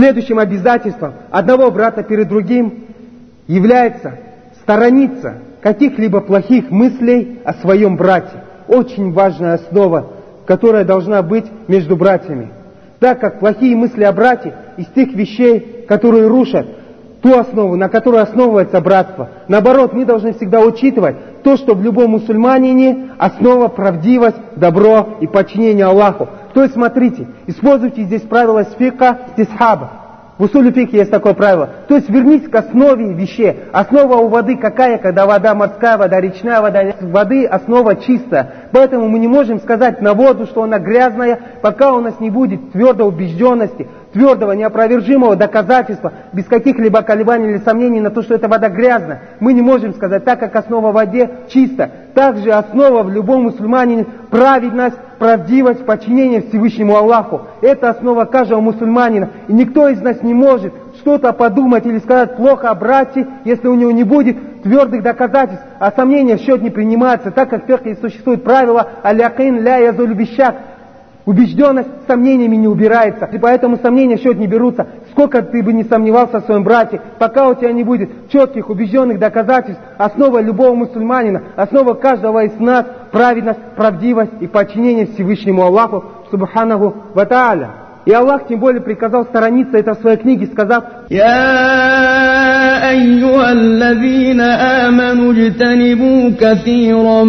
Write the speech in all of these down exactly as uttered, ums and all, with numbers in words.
Следующим обязательством одного брата перед другим является сторониться каких-либо плохих мыслей о своем брате. Очень важная основа, которая должна быть между братьями. Так как плохие мысли о брате из тех вещей, которые рушат ту основу, на которой основывается братство. Наоборот, мы должны всегда учитывать то, что в любом мусульманине основа правдивость, добро и подчинение Аллаху. То есть, смотрите, используйте здесь правило с фика, стисхаба. В усуле фик есть такое правило. То есть, вернись к основе вещей. Основа у воды какая, когда вода морская, вода речная, вода воды, основа чистая. Поэтому мы не можем сказать на воду, что она грязная, пока у нас не будет твердой убежденности, твердого, неопровержимого доказательства, без каких-либо колебаний или сомнений на то, что эта вода грязная. Мы не можем сказать, так как основа в воде чиста. Также основа в любом мусульманине праведность, правдивость, подчинение Всевышнему Аллаху. Это основа каждого мусульманина. И никто из нас не может что-то подумать или сказать плохо о брате, если у него не будет твердых доказательств. А сомнения в счет не принимаются, так как в фикхе существует правило «Аля-кин ля язулю бишак». Убежденность сомнениями не убирается, и поэтому сомнения в счет не берутся. Сколько ты бы не сомневался в своем брате, пока у тебя не будет четких, убежденных доказательств, основа любого мусульманина, основа каждого из нас – праведность, правдивость и подчинение Всевышнему Аллаху, субханаху ва тааля. И Аллах тем более приказал сторониться это в своей книге, сказав: «Я айюхаллазина аману джтанибу кафиран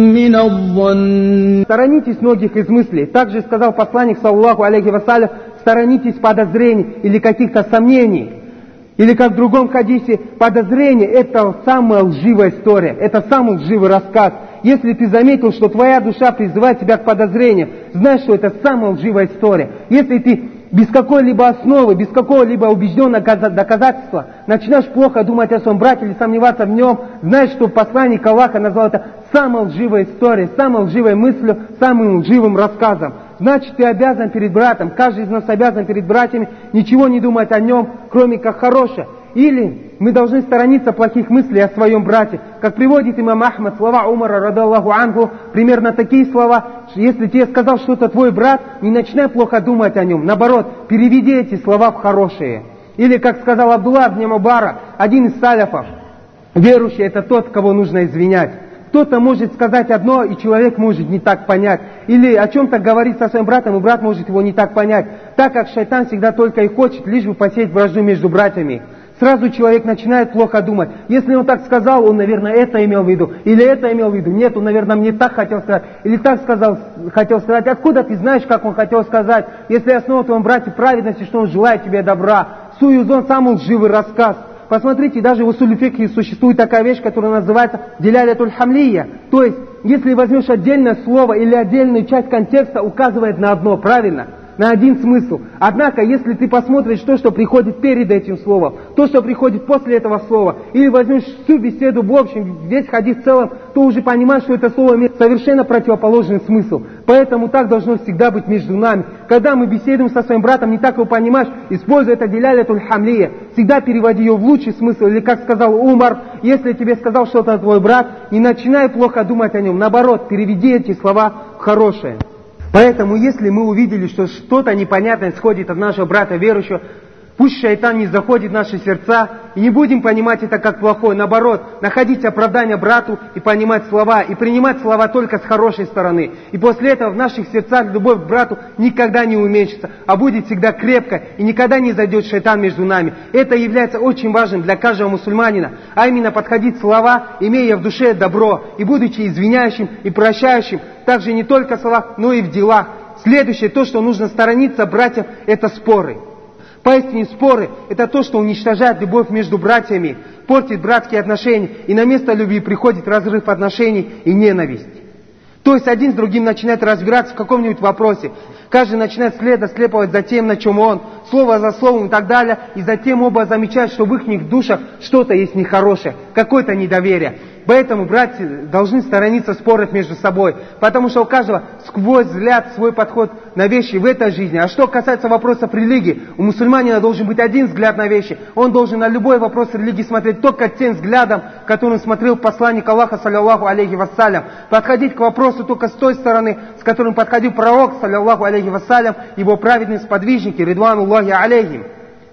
минадзанн». Сторонитесь многих из мыслей. Также сказал посланник, саллаллаху алейхи вассалям, сторонитесь подозрений или каких-то сомнений. Или как в другом хадисе, подозрение – это самая лживая история, это самый лживый рассказ. Если ты заметил, что твоя душа призывает тебя к подозрениям, знай, что это самая лживая история. Если ты без какой-либо основы, без какого-либо убежденного доказательства начинаешь плохо думать о своем брате или сомневаться в нем, знай, что посланник Аллаха назвал это самой лживой историей, самой лживой мыслью, самым лживым рассказом. Значит, ты обязан перед братом, каждый из нас обязан перед братьями ничего не думать о нем, кроме как хорошее. Или мы должны сторониться плохих мыслей о своем брате. Как приводит имам Ахмад, слова Умара, радаллаху анху, примерно такие слова: если тебе сказал что-то твой брат, не начинай плохо думать о нем. Наоборот, переведи эти слова в хорошие. Или, как сказал Абдулла ибн Мубарак, один из саляфов: верующий — это тот, кого нужно извинять. Кто-то может сказать одно, и человек может не так понять. Или о чем-то говорить со своим братом, и брат может его не так понять. Так как шайтан всегда только и хочет, лишь бы посеять вражду между братьями. Сразу человек начинает плохо думать. Если он так сказал, он, наверное, это имел в виду. Или это имел в виду. Нет, он, наверное, мне так хотел сказать. Или так сказал, хотел сказать. Откуда ты знаешь, как он хотел сказать? Если основа в твоем брате праведности, что он желает тебе добра. Суюзон — самый лживый рассказ. Посмотрите, даже в усуле фикхи существует такая вещь, которая называется «дилялятуль хамлия». То есть, если возьмешь отдельное слово или отдельную часть контекста, указывает на одно, правильно? На один смысл. Однако, если ты посмотришь то, что приходит перед этим словом, то, что приходит после этого слова, или возьмешь всю беседу в общем, весь хадис в целом, то уже понимаешь, что это слово имеет совершенно противоположный смысл. Поэтому так должно всегда быть между нами. Когда мы беседуем со своим братом, не так его понимаешь, используй это дилялятуль хамлия. Всегда переводи ее в лучший смысл. Или, как сказал Умар, если тебе сказал что-то твой брат, не начинай плохо думать о нем. Наоборот, переведи эти слова в хорошее. Поэтому, если мы увидели, что что-то непонятное исходит от нашего брата верующего, пусть шайтан не заходит в наши сердца, и не будем понимать это как плохое. Наоборот, находить оправдание брату и понимать слова, и принимать слова только с хорошей стороны. И после этого в наших сердцах любовь к брату никогда не уменьшится, а будет всегда крепко, и никогда не зайдет шайтан между нами. Это является очень важным для каждого мусульманина, а именно подходить слова, имея в душе добро, и будучи извиняющим и прощающим, также не только в словах, но и в делах. Следующее, то, что нужно сторониться братьев, это споры. Поистине споры – это то, что уничтожает любовь между братьями, портит братские отношения, и на место любви приходит разрыв отношений и ненависть. То есть один с другим начинает разбираться в каком-нибудь вопросе, каждый начинает следовать, следовать за тем, на чем он, слово за словом и так далее, и затем оба замечают, что в их душах что-то есть нехорошее, какое-то недоверие. Поэтому братья должны сторониться споров между собой, потому что у каждого сквозь взгляд свой подход на вещи в этой жизни. А что касается вопросов религии, у мусульманина должен быть один взгляд на вещи. Он должен на любой вопрос религии смотреть только тем взглядом, которым смотрел посланник Аллаха, саллиллаху алейхи вассалям. Подходить к вопросу только с той стороны, с которым подходил пророк, саллиллаху алейхи вассалям, его праведные сподвижники, ридвануллахи алейхим.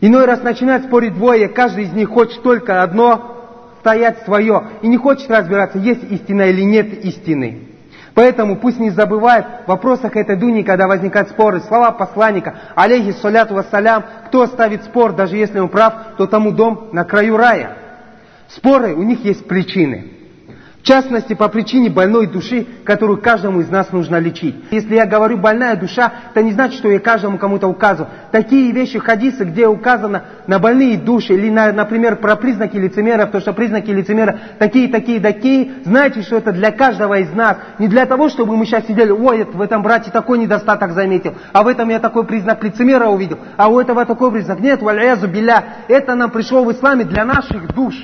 Иной раз начинают спорить двое, каждый из них хочет только одно, стоять свое, и не хочет разбираться, есть истина или нет истины. Поэтому пусть не забывает в вопросах этой дуни, когда возникают споры, слова посланника, алейхи саляту вассалям, кто оставит спор, даже если он прав, то тому дом на краю рая. Споры, у них есть причины. В частности, по причине больной души, которую каждому из нас нужно лечить. Если я говорю больная душа, это не значит, что я каждому кому-то указываю. Такие вещи, хадисы, где указано на больные души, или, на, например, про признаки лицемера, то, что признаки лицемера такие, такие, такие, знаете, что это для каждого из нас. Не для того, чтобы мы сейчас сидели, ой, в этом брате такой недостаток заметил, а в этом я такой признак лицемера увидел, а у этого такой признак. Нет, вал'язу билля, это нам пришло в исламе для наших душ.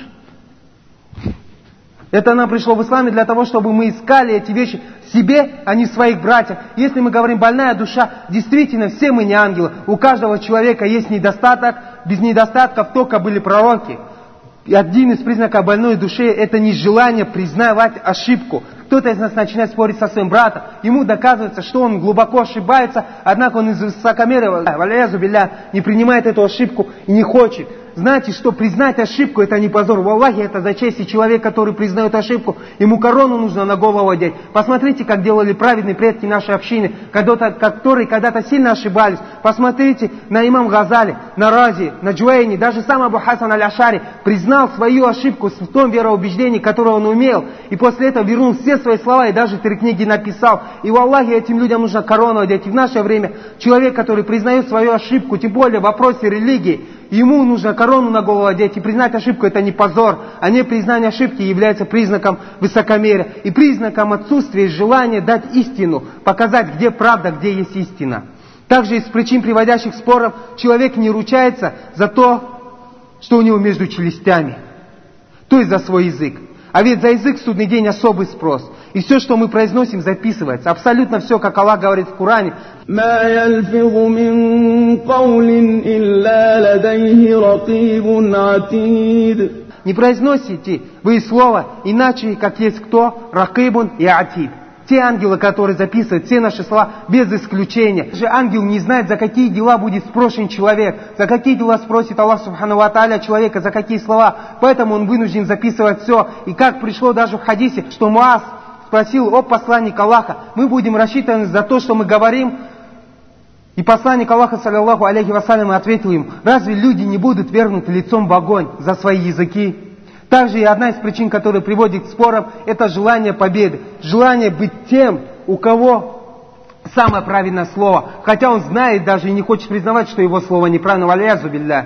Это нам пришло в исламе для того, чтобы мы искали эти вещи в себе, а не в своих братьях. Если мы говорим больная душа, действительно, все мы не ангелы. У каждого человека есть недостаток, без недостатков только были пророки. И один из признаков больной души – это нежелание признавать ошибку. Кто-то из нас начинает спорить со своим братом, ему доказывается, что он глубоко ошибается, однако он из высокомерия, не принимает эту ошибку и не хочет. Знаете, что признать ошибку – это не позор. В Аллахе это за честь, и человек, который признает ошибку, ему корону нужно на голову одеть. Посмотрите, как делали праведные предки нашей общины, которые когда-то сильно ошибались. Посмотрите на имам Газали, на Рази, на Джуэйни, даже сам Абу Хасан аль-Ашари признал свою ошибку в том вероубеждении, которое он умел, и после этого вернул все свои слова и даже три книги написал. И в Аллахе этим людям нужно корону одеть. И в наше время человек, который признает свою ошибку, тем более в вопросе религии, ему нужно корону на голову одеть. И признать ошибку – это не позор, а не признание ошибки является признаком высокомерия и признаком отсутствия желания дать истину, показать, где правда, где есть истина. Также из причин, приводящих к спорам, человек не ручается за то, что у него между челюстями, то есть за свой язык. А ведь за язык в судный день особый спрос. И все, что мы произносим, записывается. Абсолютно все, как Аллах говорит в Коране. Не произносите вы слово, иначе, как есть кто, ракибун и атид. Те ангелы, которые записывают все наши слова без исключения. Же ангел не знает, за какие дела будет спрошен человек, за какие дела спросит Аллах Субхану ва Тааля человека, за какие слова. Поэтому он вынужден записывать все. И как пришло даже в хадисе, что Муаз спросил: о посланник Аллаха, мы будем рассчитаны за то, что мы говорим? И посланник Аллаха, саллаллаху алейхи вассалям, ответил им: разве люди не будут вергнуты лицом в огонь за свои языки? Также и одна из причин, которая приводит к спорам, это желание победы. Желание быть тем, у кого самое правильное слово. Хотя он знает даже и не хочет признавать, что его слово неправильно. Валязу билля.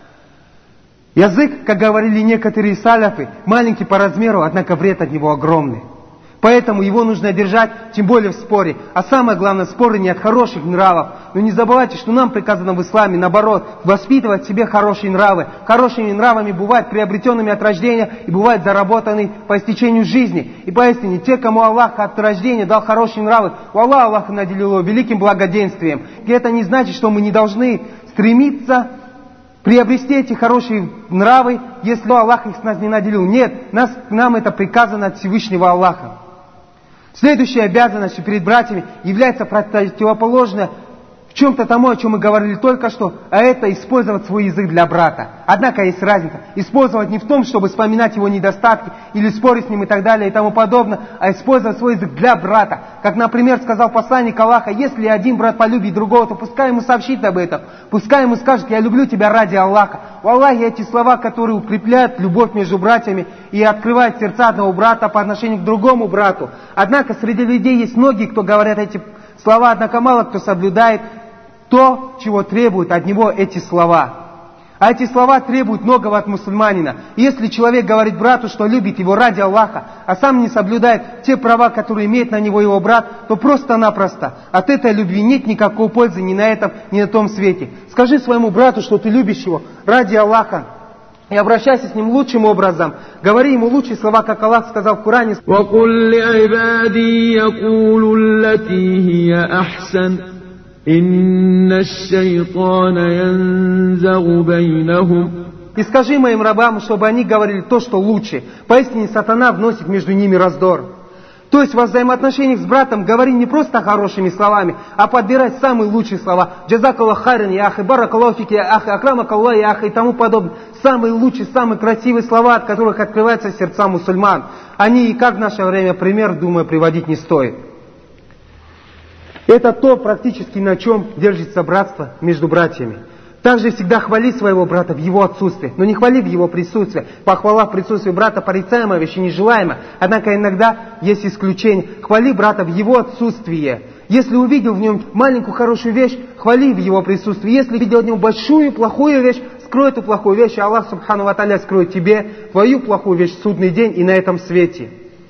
Язык, как говорили некоторые саляфы, маленький по размеру, однако вред от него огромный. Поэтому его нужно держать, тем более в споре. А самое главное, споры не от хороших нравов. Но не забывайте, что нам приказано в исламе, наоборот, воспитывать в себе хорошие нравы. Хорошими нравами бывают приобретенными от рождения и бывают заработаны по истечению жизни. И поистине, те, кому Аллах от рождения дал хорошие нравы, у Аллаха Аллах наделил его великим благоденствием. И это не значит, что мы не должны стремиться приобрести эти хорошие нравы, если Аллах их с нас не наделил. Нет, нас, нам это приказано от Всевышнего Аллаха. Следующей обязанностью перед братьями является противоположное в чем-то тому, о чем мы говорили только что, а это использовать свой язык для брата. Однако есть разница. Использовать не в том, чтобы вспоминать его недостатки или спорить с ним и так далее и тому подобное, а использовать свой язык для брата. Как, например, сказал посланник Аллаха: если один брат полюбит другого, то пускай ему сообщит об этом. Пускай ему скажет: я люблю тебя ради Аллаха. В Аллахе эти слова, которые укрепляют любовь между братьями и открывают сердца одного брата по отношению к другому брату. Однако среди людей есть многие, кто говорят эти слова, однако мало кто соблюдает то, чего требуют от него эти слова. А эти слова требуют многого от мусульманина. Если человек говорит брату, что любит его ради Аллаха, а сам не соблюдает те права, которые имеет на него его брат, то просто-напросто от этой любви нет никакой пользы ни на этом, ни на том свете. Скажи своему брату, что ты любишь его ради Аллаха, и обращайся с ним лучшим образом. Говори ему лучшие слова, как Аллах сказал в Коране: وَقُلْ لِعِبَادِي يَقُولُوا الَّتِي هِيَ أَحْسَنُ إِنَّ الشَّيْطَانَ يَنزَغُ بَيْنَهُمْ. И скажи моим рабам, чтобы они говорили то, что лучше. Поистине сатана вносит между ними раздор. То есть во взаимоотношениях с братом говори не просто хорошими словами, а подбирай самые лучшие слова. Джазакаллах хайран, я ахи, баракаллаху фики, я ахи, акрамакаллах, я ахи и тому подобное. Самые лучшие, самые красивые слова, от которых открываются сердца мусульман. Они и как в наше время пример, думаю, приводить не стоит. Это то практически на чем держится братство между братьями. Также всегда хвали своего брата в его отсутствии, но не хвали в его присутствии. Похвала в присутствии брата порицаемая вещь и нежелаемая. Однако иногда есть исключение. Хвали брата в его отсутствии. Если увидел в нем маленькую хорошую вещь, хвали в его присутствии. Если видел в нем большую плохую вещь, скрой эту плохую вещь, и Аллах Субхану ва Тааля скроет тебе твою плохую вещь в судный день и на этом свете.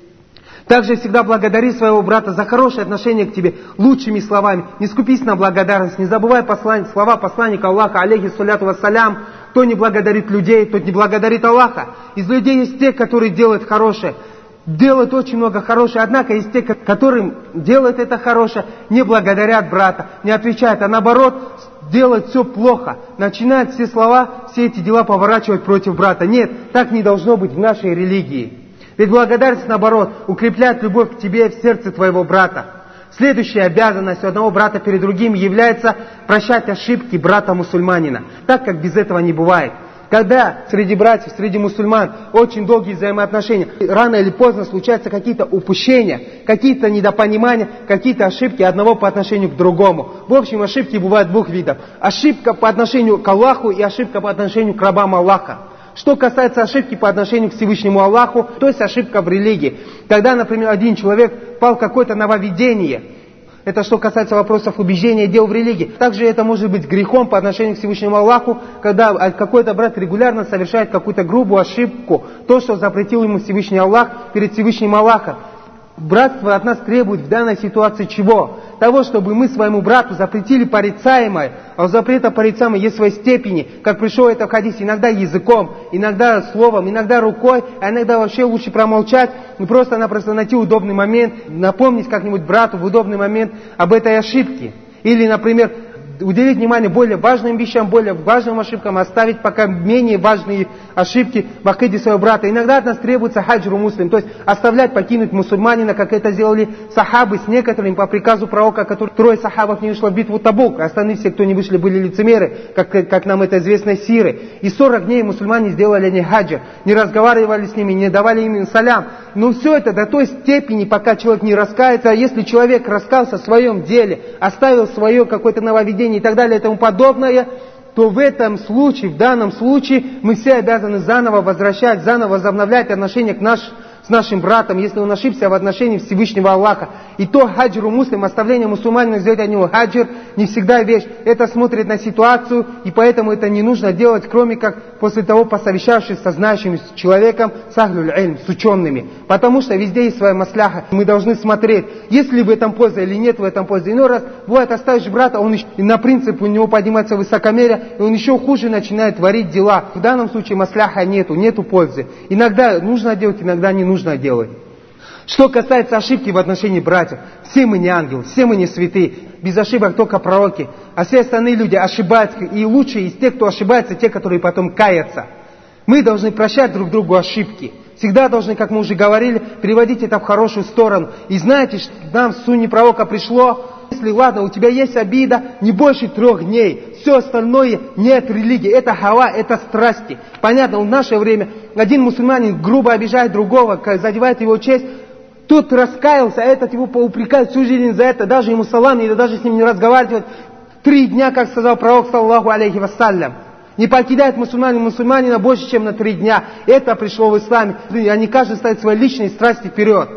Также всегда благодари своего брата за хорошее отношение к тебе лучшими словами. Не скупись на благодарность, не забывай послан... слова посланника Аллаха, алейхи салляту вассалям. Кто не благодарит людей, тот не благодарит Аллаха. Из людей есть те, которые делают хорошее, делают очень много хорошего. Однако есть те, которым делают это хорошее, не благодарят брата, не отвечают, а наоборот делают все плохо. Начинают все слова, все эти дела поворачивать против брата. Нет, так не должно быть в нашей религии. Ведь благодарность, наоборот, укрепляет любовь к тебе в сердце твоего брата. Следующая обязанность у одного брата перед другим является прощать ошибки брата-мусульманина, так как без этого не бывает. Когда среди братьев, среди мусульман очень долгие взаимоотношения, рано или поздно случаются какие-то упущения, какие-то недопонимания, какие-то ошибки одного по отношению к другому. В общем, ошибки бывают двух видов. Ошибка по отношению к Аллаху и ошибка по отношению к рабам Аллаха. Что касается ошибки по отношению к Всевышнему Аллаху, то есть ошибка в религии. Когда, например, один человек пал в какое-то нововведение, это что касается вопросов убеждения и дел в религии. Также это может быть грехом по отношению к Всевышнему Аллаху, когда какой-то брат регулярно совершает какую-то грубую ошибку, то, что запретил ему Всевышний Аллах перед Всевышним Аллахом. Братство от нас требует в данной ситуации чего? Того, чтобы мы своему брату запретили порицаемое, а у запрета порицаемое есть свои степени, как пришло это в хадисе, иногда языком, иногда словом, иногда рукой, а иногда вообще лучше промолчать, и просто-напросто найти удобный момент, напомнить как-нибудь брату в удобный момент об этой ошибке. Или, например, уделить внимание более важным вещам, более важным ошибкам, оставить пока менее важные ошибки в акиде своего брата. Иногда от нас требуется хаджру муслим, то есть оставлять, покинуть мусульманина, как это сделали сахабы с некоторыми по приказу пророка, который трое сахабов не вышло в битву Табук, а остальные все, кто не вышли, были лицемеры, как, как нам это известно из сиры. И сорок дней мусульмане сделали не хаджр, не разговаривали с ними, не давали им салям. Но все это до той степени, пока человек не раскается. Если человек раскался в своем деле, оставил свое какое-то нововведение и так далее и тому подобное, то в этом случае, в данном случае, мы все обязаны заново возвращать, заново возобновлять отношения к наш, с нашим братом, если он ошибся в отношении Всевышнего Аллаха. И то хаджру муслим, оставление мусульманина, сделать от него хаджр, не всегда вещь. Это смотрит на ситуацию, и поэтому это не нужно делать, кроме как после того, посовещавшись со знающим человеком, с ахлюль ильм, с учеными. Потому что везде есть своя масляха. Мы должны смотреть, есть ли в этом польза или нет в этом пользы. Иной раз бывает, оставишь брата, он еще, на принцип у него поднимается высокомерие, и он еще хуже начинает творить дела. В данном случае масляха нету, нету пользы. Иногда нужно делать, иногда не нужно делать. Что касается ошибки в отношении братьев, все мы не ангелы, все мы не святые, без ошибок только пророки, а все остальные люди ошибаются, и лучшие из тех, кто ошибается, те, которые потом каятся. Мы должны прощать друг другу ошибки. Всегда должны, как мы уже говорили, переводить это в хорошую сторону. И знаете, что нам в сунне пророка пришло, если ладно, у тебя есть обида, не больше трех дней. Все остальное нет религии, это хава, это страсти. Понятно, в наше время один мусульманин грубо обижает другого, задевает его честь. Тот раскаялся, а этот его поупрекает всю жизнь за это, даже ему салам, или даже с ним не разговаривать. Три дня, как сказал пророк, саллаху алейхи вассалям. Не покидает мусульманин мусульманина больше, чем на три дня. Это пришло в исламе. А не каждый ставит свои личные страсти вперед.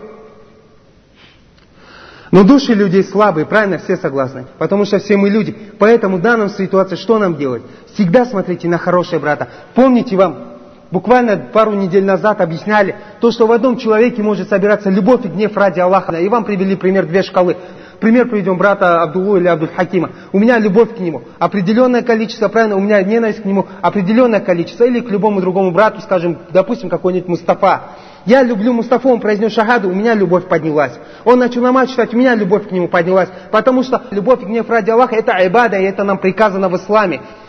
Но души людей слабые, правильно, все согласны. Потому что все мы люди. Поэтому в данной ситуации что нам делать? Всегда смотрите на хорошее брата. Помните, вам буквально пару недель назад объясняли, то, что в одном человеке может собираться любовь и гнев ради Аллаха. И вам привели пример две шкалы. Пример приведем брата Абдуллу или Абдуль-Хакима. У меня любовь к нему определенное количество, правильно, у меня ненависть к нему определенное количество. Или к любому другому брату, скажем, допустим, какой-нибудь Мустафа. Я люблю Мустафу, он произнес шахаду, у меня любовь поднялась. Он начал намаз читать, у меня любовь к нему поднялась. Потому что любовь и гнев ради Аллаха — это айбада, и это нам приказано в исламе.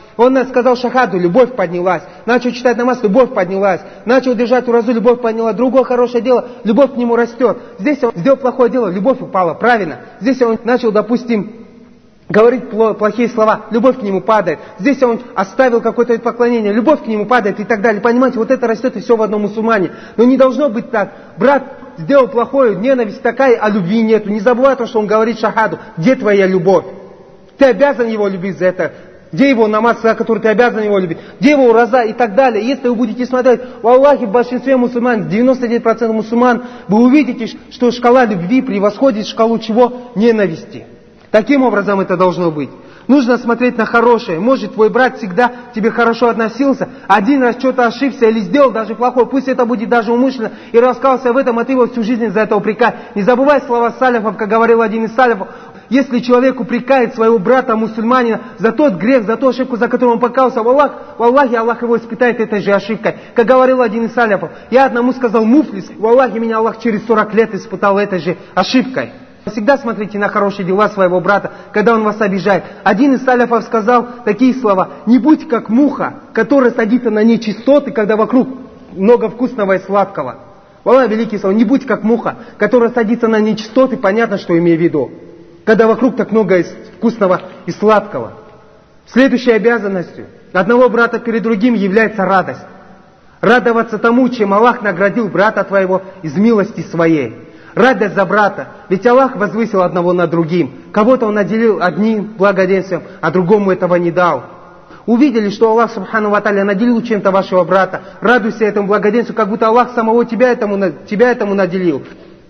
Он сказал шахаду, любовь поднялась. Начал читать намаз, любовь поднялась. Начал держать уразу, любовь поднялась. Другое хорошее дело, любовь к нему растет. Здесь он сделал плохое дело, любовь упала, правильно. Здесь он начал, допустим, говорить плохие слова, любовь к нему падает. Здесь он оставил какое-то поклонение, любовь к нему падает и так далее. Понимаете, вот это растет и все в одном мусульмане. Но не должно быть так. Брат сделал плохое, ненависть такая, а любви нету. Не забывай то, что он говорит шахаду. Где твоя любовь? Ты обязан его любить за это. Где его намаз, за который ты обязан его любить? Где его ураза и так далее? Если вы будете смотреть, в Аллахе, в большинстве мусульман, девяносто девять процентов мусульман, вы увидите, что шкала любви превосходит шкалу чего? Ненависти. Таким образом это должно быть. Нужно смотреть на хорошее. Может, твой брат всегда к тебе хорошо относился, один раз что-то ошибся или сделал даже плохое, пусть это будет даже умышленно, и раскался в этом, а ты его всю жизнь за это упрекай. Не забывай слова салифов, как говорил один из салифов. Если человек упрекает своего брата мусульманина за тот грех, за ту ошибку, за которую он покаялся в Аллах, в Аллахе Аллах его испытает этой же ошибкой. Как говорил один из салифов, я одному сказал муфлис, в Аллахе меня Аллах через сорок лет испытал этой же ошибкой. Всегда смотрите на хорошие дела своего брата, когда он вас обижает. Один из салифов сказал такие слова: не будь как муха, которая садится на нечистоты, когда вокруг много вкусного и сладкого. Аллах великий слова, не будь как муха, которая садится на нечистоты, понятно, что имею в виду. Когда вокруг так много вкусного и сладкого. Следующей обязанностью одного брата перед другим является радость. Радоваться тому, чем Аллах наградил брата твоего из милости своей. Радость за брата. Ведь Аллах возвысил одного над другим. Кого-то Он наделил одним благоденствием, а другому этого не дал. Увидели, что Аллах Субхану ва Тааля наделил чем-то вашего брата. Радуйся этому благоденствию, как будто Аллах самого тебя этому, тебя этому наделил.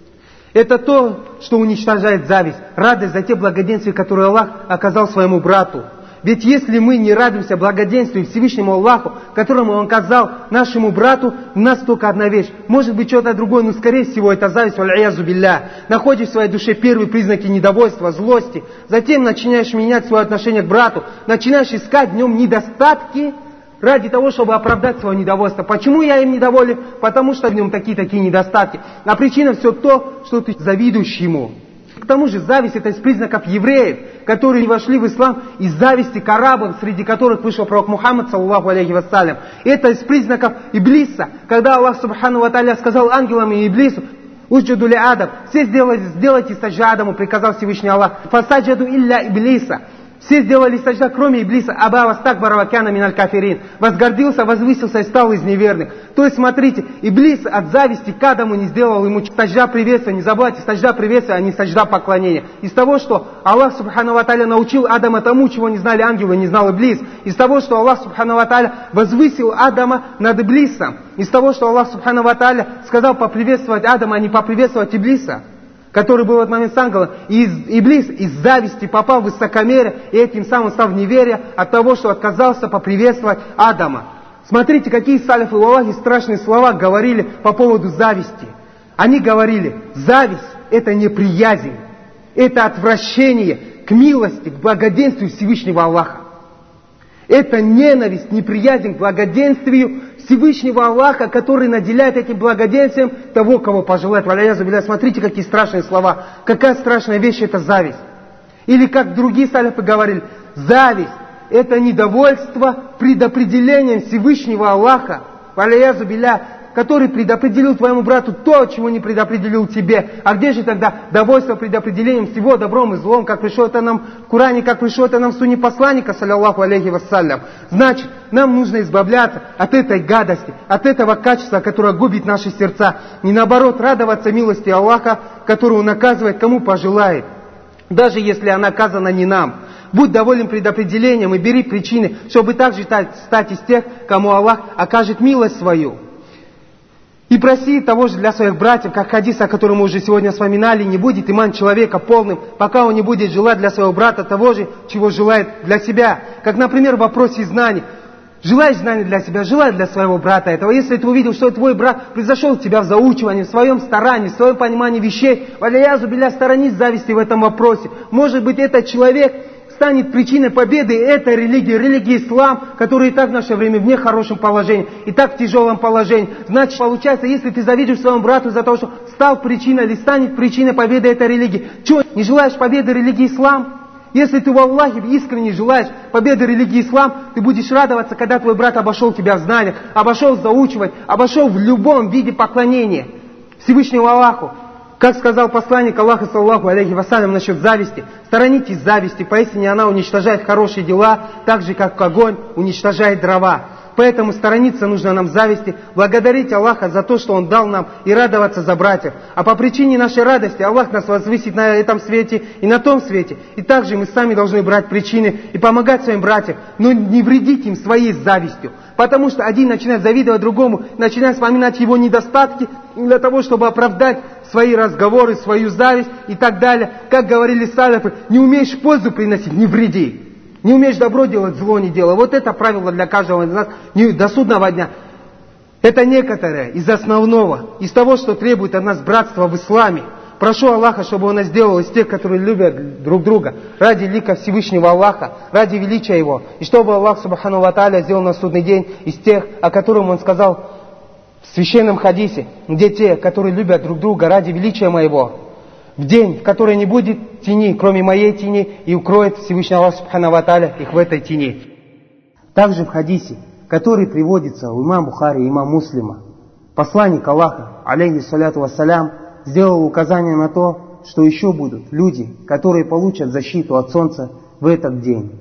Это то, что уничтожает зависть. Радость за те благоденствия, которые Аллах оказал своему брату. Ведь если мы не радуемся благоденствию Всевышнему Аллаху, которому Он оказал нашему брату, у нас только одна вещь. Может быть что-то другое, но скорее всего это зависть, валь-иязу билля. Находишь в своей душе первые признаки недовольства, злости. Затем начинаешь менять свое отношение к брату. Начинаешь искать в нем недостатки ради того, чтобы оправдать свое недовольство. Почему я им недоволен? Потому что в нем такие-такие недостатки. А причина все то, что ты завидуешь ему. К тому же зависть — это из признаков евреев, которые вошли в ислам из зависти к арабам, среди которых вышел пророк Мухаммад, саллаллаху алейхи вассалям. Это из признаков Иблиса, когда Аллах Субхану ва Тааля сказал ангелам и Иблису: «Усджуду ли Адам, все сделайте, сделайте саджда Адаму», приказал Всевышний Аллах. «Фасаджаду илля Иблиса». Все сделали саджда, кроме Иблиса. «Аба вастакбара ва кяна миналь кафирин». Возгордился, возвысился и стал из неверных. То есть, смотрите, Иблис от зависти к Адаму не сделал ему саджда приветствия. Не забывайте, саджда приветствия, а не саджда поклонения. Из того, что Аллах Субхану ва Тааля научил Адама тому, чего не знали ангелы, не знал Иблис. Из того, что Аллах Субхану ва Тааля возвысил Адама над Иблисом. Из того, что Аллах Субхану ва Тааля сказал поприветствовать Адама, а не поприветствовать Иблиса, который был в этот момент с ангелом, и из, Иблис из зависти попал в высокомерие, и этим самым стал в неверие от того, что отказался поприветствовать Адама. Смотрите, какие салифы в Аллахе страшные слова говорили по поводу зависти. Они говорили: зависть — это неприязнь, это отвращение к милости, к благоденствию Всевышнего Аллаха. Это ненависть, неприязнь к благоденствию Всевышнего Аллаха, который наделяет этим благоденствием того, кого пожелает. Валь-иязу билля. Смотрите, какие страшные слова. Какая страшная вещь — это зависть. Или как другие салифы говорили: зависть — это недовольство предопределением Всевышнего Аллаха, валь-иязу билля, который предопределил твоему брату то, чего не предопределил тебе. А где же тогда довольство предопределением всего добром и злом, как пришло это нам в Коране, как пришло это нам в сунне посланника, саллаллаху алейхи вассалям? Значит, нам нужно избавляться от этой гадости, от этого качества, которое губит наши сердца. Не наоборот, радоваться милости Аллаха, которую Он наказывает, кому пожелает, даже если она оказана не нам. Будь доволен предопределением и бери причины, чтобы также стать из тех, кому Аллах окажет милость свою. И проси того же для своих братьев, как хадис, о котором мы уже сегодня вспоминали: не будет иман человека полным, пока он не будет желать для своего брата того же, чего желает для себя. Как, например, в вопросе знаний. Желаешь знаний для себя, желай для своего брата этого. Если ты увидел, что твой брат превзошел тебя в заучивании, в своем старании, в своем понимании вещей, валь-иязу билля, сторонись зависти в этом вопросе. Может быть, этот человек станет причиной победы этой религии, религии ислам, которая и так в наше время в нехорошем положении, и так в тяжелом положении. Значит, получается, если ты завидуешь своему брату за то, что стал причиной или станет причиной победы этой религии, что, не желаешь победы религии ислам? Если ты в Аллахе искренне желаешь победы религии ислам, ты будешь радоваться, когда твой брат обошел тебя в знаниях, обошел заучивать, обошел в любом виде поклонения Всевышнему Аллаху. Как сказал посланник Аллаха, саллаллаху алейхи вассалям, насчет зависти: сторонитесь зависти, поистине она уничтожает хорошие дела, так же, как огонь уничтожает дрова. Поэтому сторониться нужно нам зависти, благодарить Аллаха за то, что Он дал нам, и радоваться за братьев. А по причине нашей радости Аллах нас возвысит на этом свете и на том свете. И также мы сами должны брать причины и помогать своим братьям, но не вредить им своей завистью. Потому что один начинает завидовать другому, начинает вспоминать его недостатки для того, чтобы оправдать свои разговоры, свою зависть и так далее. Как говорили салафы: не умеешь пользу приносить, не вреди. Не умеешь добро делать, зло не делай. Вот это правило для каждого из нас до судного дня. Это некоторое из основного, из того, что требует от нас братства в исламе. Прошу Аллаха, чтобы Он нас сделал из тех, которые любят друг друга, ради лика Всевышнего Аллаха, ради величия Его. И чтобы Аллах, субхану ва тааля, сделал на судный день из тех, о которых Он сказал в священном хадисе, где те, которые любят друг друга ради величия Моего, в день, в который не будет тени, кроме моей тени, и укроет Всевышний Аллах субхану ва тааля их в этой тени. Также в хадисе, который приводится у имама Бухари и имама Муслима, посланник Аллаха, алейхи саляту вассалям, сделал указание на то, что еще будут люди, которые получат защиту от солнца в этот день.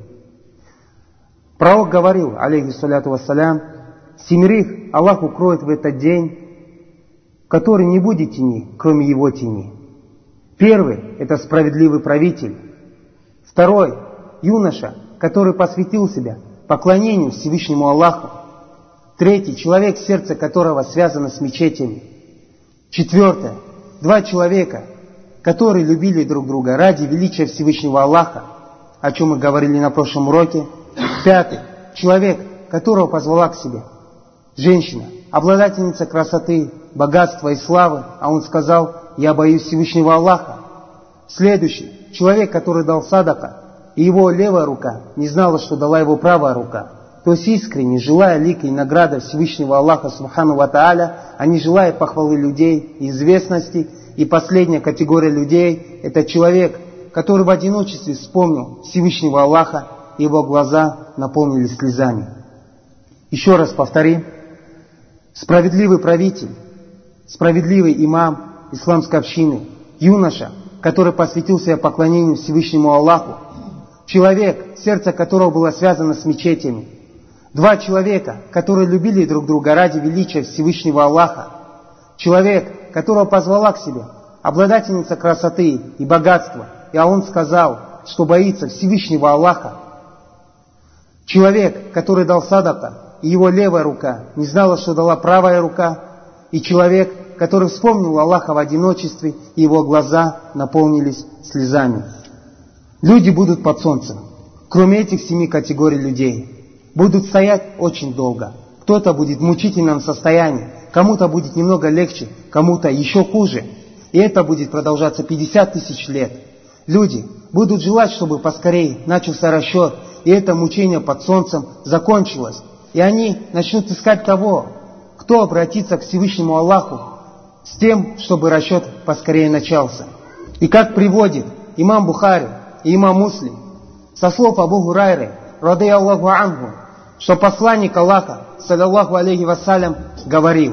Пророк говорил, алейхи саляту вассалям: семерых Аллах укроет в этот день, в который не будет тени, кроме его тени. Первый – это справедливый правитель. Второй – юноша, который посвятил себя поклонению Всевышнему Аллаху. Третий – человек, сердце которого связано с мечетями. Четвертое – два человека, которые любили друг друга ради величия Всевышнего Аллаха, о чем мы говорили на прошлом уроке. Пятый – человек, которого позвала к себе женщина, обладательница красоты, богатства и славы, а он сказал: я боюсь Всевышнего Аллаха. Следующий – человек, который дал садака, и его левая рука не знала, что дала его правая рука. То есть искренне, желая лика и награды Всевышнего Аллаха субхану ва тааля, а не желая похвалы людей и известности. И последняя категория людей – это человек, который в одиночестве вспомнил Всевышнего Аллаха, и его глаза наполнились слезами. Еще раз повторим: справедливый правитель, справедливый имам исламской общины, юноша, который посвятил себя поклонению Всевышнему Аллаху, человек, сердце которого было связано с мечетями, два человека, которые любили друг друга ради величия Всевышнего Аллаха, человек, которого позвала к себе обладательница красоты и богатства, и он сказал, что боится Всевышнего Аллаха, человек, который дал садака, и его левая рука не знала, что дала правая рука, и человек, который вспомнил Аллаха в одиночестве, и его глаза наполнились слезами. Люди будут под солнцем, кроме этих семи категорий людей. Будут стоять очень долго. Кто-то будет в мучительном состоянии, кому-то будет немного легче, кому-то еще хуже. И это будет продолжаться пятьдесят тысяч лет. Люди будут желать, чтобы поскорее начался расчет, и это мучение под солнцем закончилось. И они начнут искать того, кто обратится к Всевышнему Аллаху с тем, чтобы расчет поскорее начался. И как приводит имам Бухари и имам Муслим со слов Абу Хурайры, ради Аллаху анху, что посланник Аллаха, саллаллаху алейхи вассалям, говорил: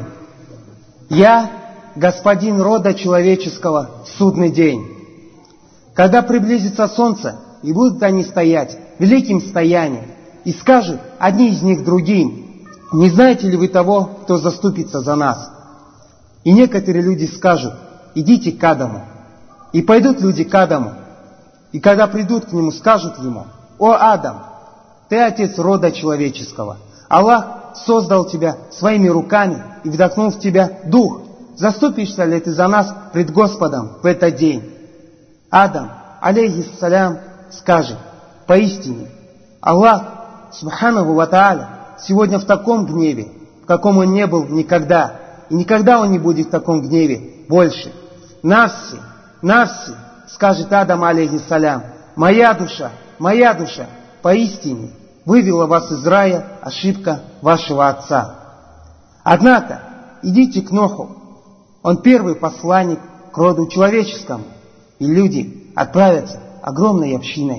«Я господин рода человеческого в судный день. Когда приблизится солнце, и будут они стоять великим стоянием, и скажут одни из них другим: не знаете ли вы того, кто заступится за нас? И некоторые люди скажут: идите к Адаму. И пойдут люди к Адаму. И когда придут к нему, скажут ему: о Адам, ты отец рода человеческого. Аллах создал тебя своими руками и вдохнул в тебя дух. Заступишься ли ты за нас пред Господом в этот день? Адам, алейхиссалям, скажет: поистине, Аллах, субханаху ва тааля, сегодня в таком гневе, в каком он не был никогда, и никогда он не будет в таком гневе больше. Нафси, нафси, скажет Адам, алейхиссалям, моя душа, моя душа, поистине вывела вас из рая ошибка вашего отца. Однако, идите к Ноху, он первый посланник к роду человеческому, и люди отправятся огромной общиной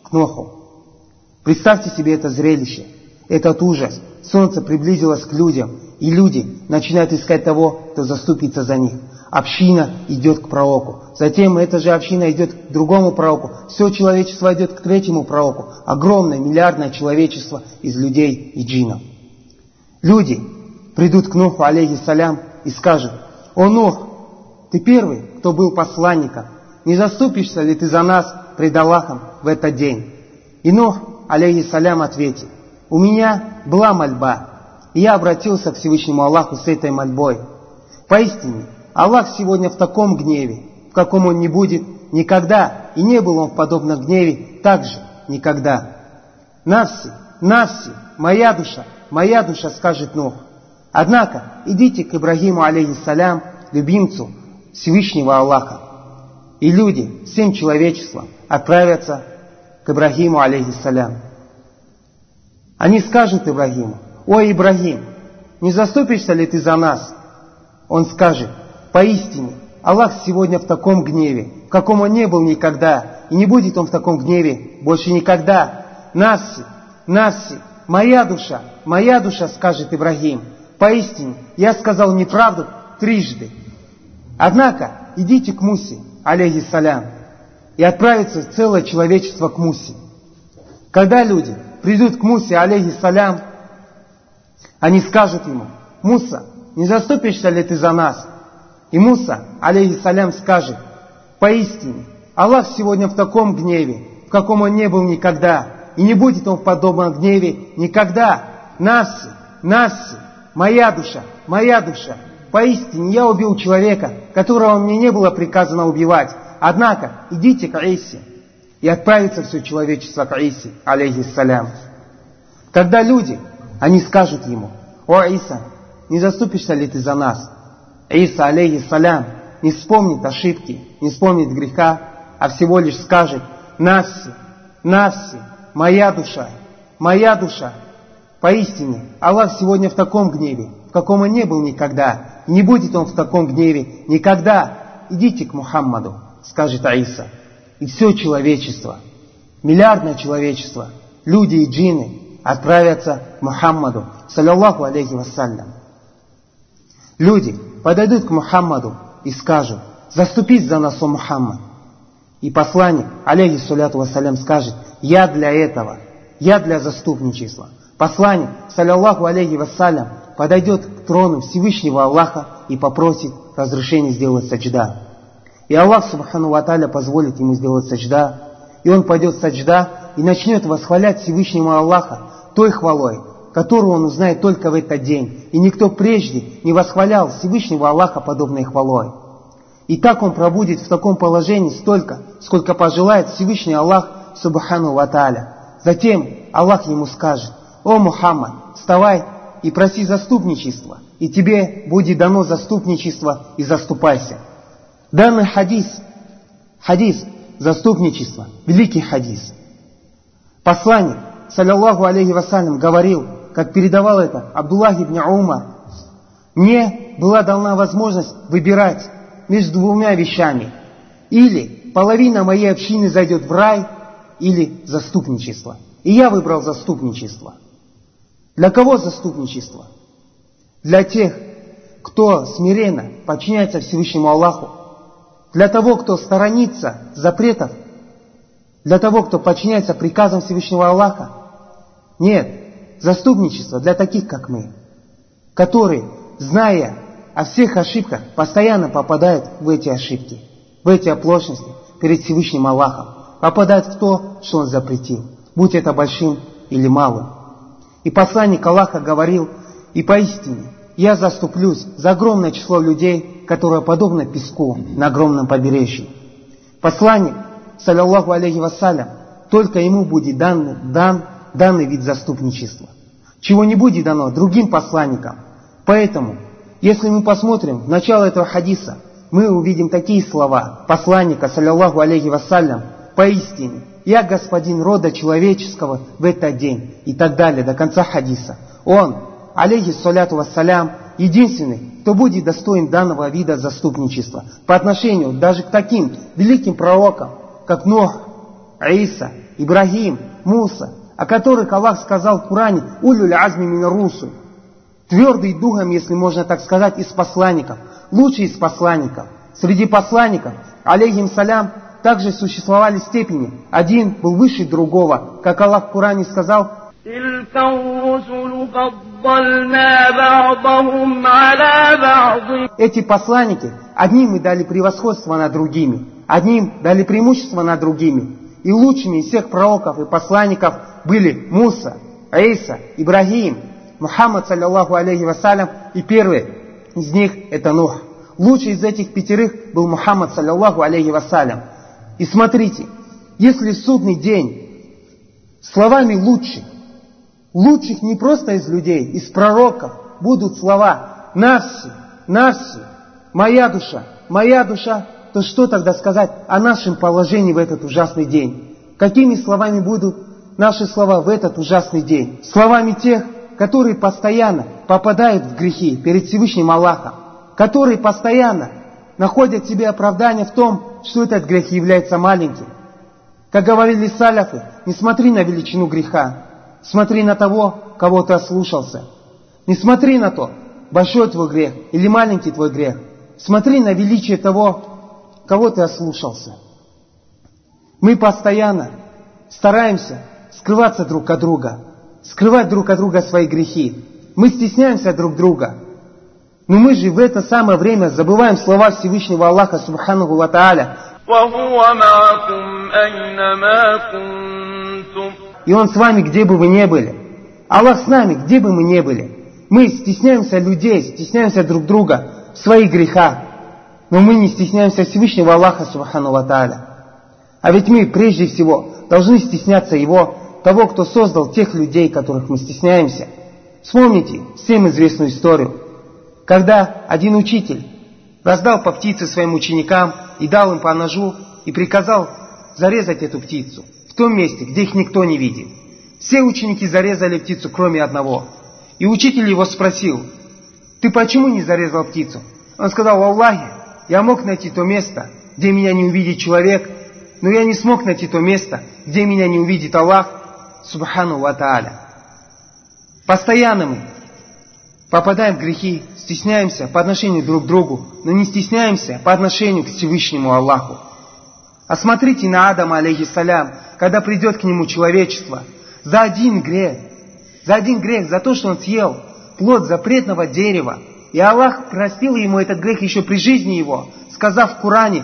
к Ноху. Представьте себе это зрелище, этот ужас. Солнце приблизилось к людям, и люди начинают искать того, кто заступится за них. Община идет к пророку. Затем эта же община идет к другому пророку. Все человечество идет к третьему пророку. Огромное, миллиардное человечество из людей и джиннов. Люди придут к Нуху, алейхиссалям, и скажут: «О Нух, ты первый, кто был посланником. Не заступишься ли ты за нас пред Аллахом в этот день?» И Нух, алейхиссалям, ответит: «У меня была мольба, и я обратился к Всевышнему Аллаху с этой мольбой. Поистине, Аллах сегодня в таком гневе, в каком Он не будет никогда, и не был Он в подобном гневе также никогда. Нафси, нафси, моя душа, моя душа, скажет Нух. Однако, идите к Ибрагиму, алейхиссалям, любимцу Всевышнего Аллаха. И люди, всем человечеством, отправятся к Ибрагиму, алейхиссалям. Они скажут Ибрагиму: «О Ибрагим, не заступишься ли ты за нас?» Он скажет: «Поистине, Аллах сегодня в таком гневе, в каком Он не был никогда, и не будет Он в таком гневе больше никогда. Нафси, нафси, моя душа, моя душа, скажет Ибрагим. Поистине, я сказал неправду трижды. Однако, идите к Мусе, алейхиссалям, и отправится целое человечество к Мусе. Когда люди придут к Мусе, алейхиссалям, они скажут ему: «Муса, не заступишься ли ты за нас?» И Муса, алейхиссалям, скажет: «Поистине, Аллах сегодня в таком гневе, в каком Он не был никогда, и не будет Он в подобном гневе никогда. Нафси, нафси, моя душа, моя душа, поистине я убил человека, которого мне не было приказано убивать. Однако, идите к Исе». И отправится все человечество к Исе, алейхиссалям. Когда люди, они скажут ему: «О Иса, не заступишься ли ты за нас?» Иса, алейхиссалям, не вспомнит ошибки, не вспомнит греха, а всего лишь скажет: «Нафси, нафси, моя душа, моя душа, поистине Аллах сегодня в таком гневе, в каком Он не был никогда, и не будет Он в таком гневе никогда. Идите к Мухаммаду», скажет Иса. И все человечество, миллиардное человечество, люди и джинны отправятся к Мухаммаду, саллаллаху алейхи вассалям. Люди подойдут к Мухаммаду и скажут: «Заступись за нас, о Мухаммад». И посланник, алейхи салляту вассалям, скажет: «Я для этого, я для заступничества». Посланник, саллаллаху алейхи вассалям, подойдет к трону Всевышнего Аллаха и попросит разрешения сделать саджда. И Аллах, субхану ва тааля, позволит ему сделать саджда. И он пойдет в саджда и начнет восхвалять Всевышнего Аллаха той хвалой, которую он узнает только в этот день. И никто прежде не восхвалял Всевышнего Аллаха подобной хвалой. И так он пробудет в таком положении столько, сколько пожелает Всевышний Аллах, субхану ва тааля. Затем Аллах ему скажет: «О Мухаммад, вставай и проси заступничества, и тебе будет дано заступничество, и заступайся». Данный хадис, хадис заступничества, великий хадис. Посланник, саллаллаху алейхи вассалям, говорил, как передавал это Абдуллах ибн Умар: «Мне была дана возможность выбирать между двумя вещами. Или половина моей общины зайдет в рай, или заступничество. И я выбрал заступничество». Для кого заступничество? Для тех, кто смиренно подчиняется Всевышнему Аллаху, для того, кто сторонится запретов, для того, кто подчиняется приказам Всевышнего Аллаха. Нет, заступничество для таких, как мы, которые, зная о всех ошибках, постоянно попадают в эти ошибки, в эти оплошности перед Всевышним Аллахом, попадают в то, что Он запретил, будь это большим или малым. И посланник Аллаха говорил: «И поистине я заступлюсь за огромное число людей, которое подобно песку на огромном побережье». Посланник, саллаллаху алейхи вассалям, только ему будет дан, дан данный вид заступничества, чего не будет дано другим посланникам. Поэтому, если мы посмотрим в начало этого хадиса, мы увидим такие слова посланника, саллаллаху алейхи вассалям: «Поистине, я господин рода человеческого в этот день», и так далее, до конца хадиса. Он, алейхи салляту вассалям, единственный, кто будет достоин данного вида заступничества по отношению даже к таким великим пророкам, как Нух, Иса, Ибрагим, Муса, о которых Аллах сказал в Коране: «Улюль азми мина русуль», твердый духом, если можно так сказать, из посланников, лучший из посланников. Среди посланников, алейхим салям, также существовали степени. Один был выше другого, как Аллах в Коране сказал: эти посланники, одним мы дали превосходство над другими, одним дали преимущество над другими. И лучшими из всех пророков и посланников были Муса, Иса, Ибрагим, Мухаммад, саллиллаху алейхи вассалям, и первый из них это Нух. Лучший из этих пятерых был Мухаммад, саллиллаху алейхи вассалям. И смотрите, если в судный день словами лучших, лучших не просто из людей, из пророков, будут слова «Нафси, нафси, моя душа, моя душа», то что тогда сказать о нашем положении в этот ужасный день? Какими словами будут наши слова в этот ужасный день? Словами тех, которые постоянно попадают в грехи перед Всевышним Аллахом, которые постоянно находят себе оправдание в том, что этот грех является маленьким. Как говорили саляфы, не смотри на величину греха, смотри на того, кого ты ослушался. Не смотри на то, большой твой грех или маленький твой грех. Смотри на величие того, кого ты ослушался. Мы постоянно стараемся скрываться друг от друга, скрывать друг от друга свои грехи. Мы стесняемся друг друга. Но мы же в это самое время забываем слова Всевышнего Аллаха Субханаху ва Тааля. И Он с вами, где бы вы ни были. Аллах с нами, где бы мы ни были. Мы стесняемся людей, стесняемся друг друга в своих грехах. Но мы не стесняемся Всевышнего Аллаха Субханаху ва Тааля. А ведь мы прежде всего должны стесняться Его, того, кто создал тех людей, которых мы стесняемся. Вспомните всем известную историю, когда один учитель раздал по птице своим ученикам и дал им по ножу и приказал зарезать эту птицу в том месте, где их никто не видит. Все ученики зарезали птицу, кроме одного. И учитель его спросил: «Ты почему не зарезал птицу?» Он сказал: «Аллахи, я мог найти то место, где меня не увидит человек, но я не смог найти то место, где меня не увидит Аллах, Субхану ва Тааля». Постоянно мы попадаем в грехи, стесняемся по отношению друг к другу, но не стесняемся по отношению к Всевышнему Аллаху. А смотрите на Адама, алейхиссалям, когда придет к нему человечество, за один грех, за один грех, за то, что он съел плод запретного дерева, и Аллах простил ему этот грех еще при жизни его, сказав в Коране: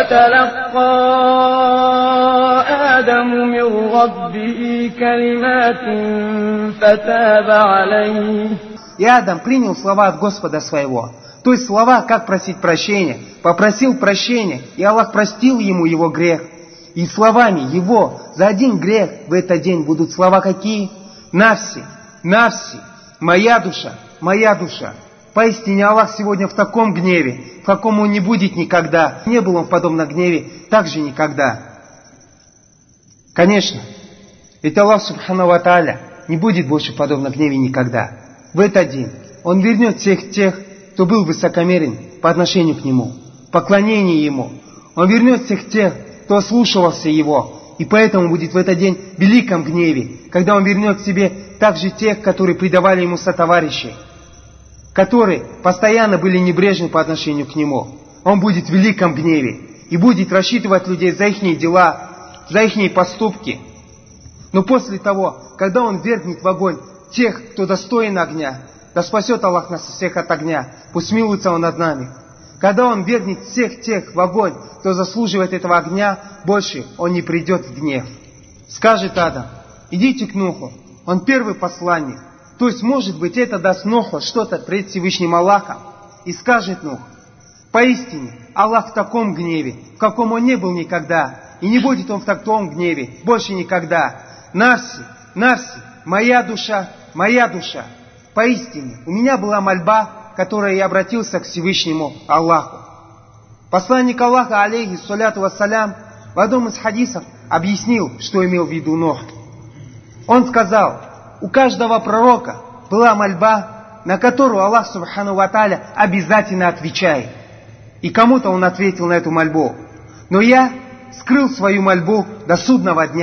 и Адам принял слова от Господа своего, то есть слова, как просить прощения, попросил прощения, и Аллах простил ему его грех. И словами его за один грех в этот день будут слова какие? Нафси, нафси, моя душа, моя душа. Поистине Аллах сегодня в таком гневе, в каком Он не будет никогда. Не был Он в подобном гневе, так же никогда. Конечно, ведь Аллах Субхану ва Тааля не будет больше в подобном гневе никогда. В этот день Он вернет всех тех, кто был высокомерен по отношению к Нему, поклонение Ему. Он вернет всех тех, кто ослушивался Его. И поэтому будет в этот день в великом гневе, когда Он вернет к себе также тех, которые предавали Ему сотоварищей, которые постоянно были небрежны по отношению к Нему. Он будет в великом гневе и будет рассчитывать людей за их дела, за их поступки. Но после того, когда Он вергнет в огонь тех, кто достоин огня, да спасет Аллах нас всех от огня, пусть смилуется Он над нами. Когда Он вергнет всех тех в огонь, кто заслуживает этого огня, больше Он не придет в гнев. Скажет Адам: идите к Нуху, он первый посланник. То есть, может быть, это даст Нуху что-то пред Всевышним Аллахом. И скажет Нух: поистине, Аллах в таком гневе, в каком Он не был никогда, и не будет Он в таком гневе больше никогда. Нафси, нафси, моя душа, моя душа. Поистине, у меня была мольба, которой я обратился к Всевышнему Аллаху. Посланник Аллаха, алейхи саляту вассалям, в одном из хадисов объяснил, что имел в виду Нух. Он сказал: у каждого пророка была мольба, на которую Аллах Субхану ва Тааля обязательно отвечает. И кому-то Он ответил на эту мольбу. Но я скрыл свою мольбу до судного дня,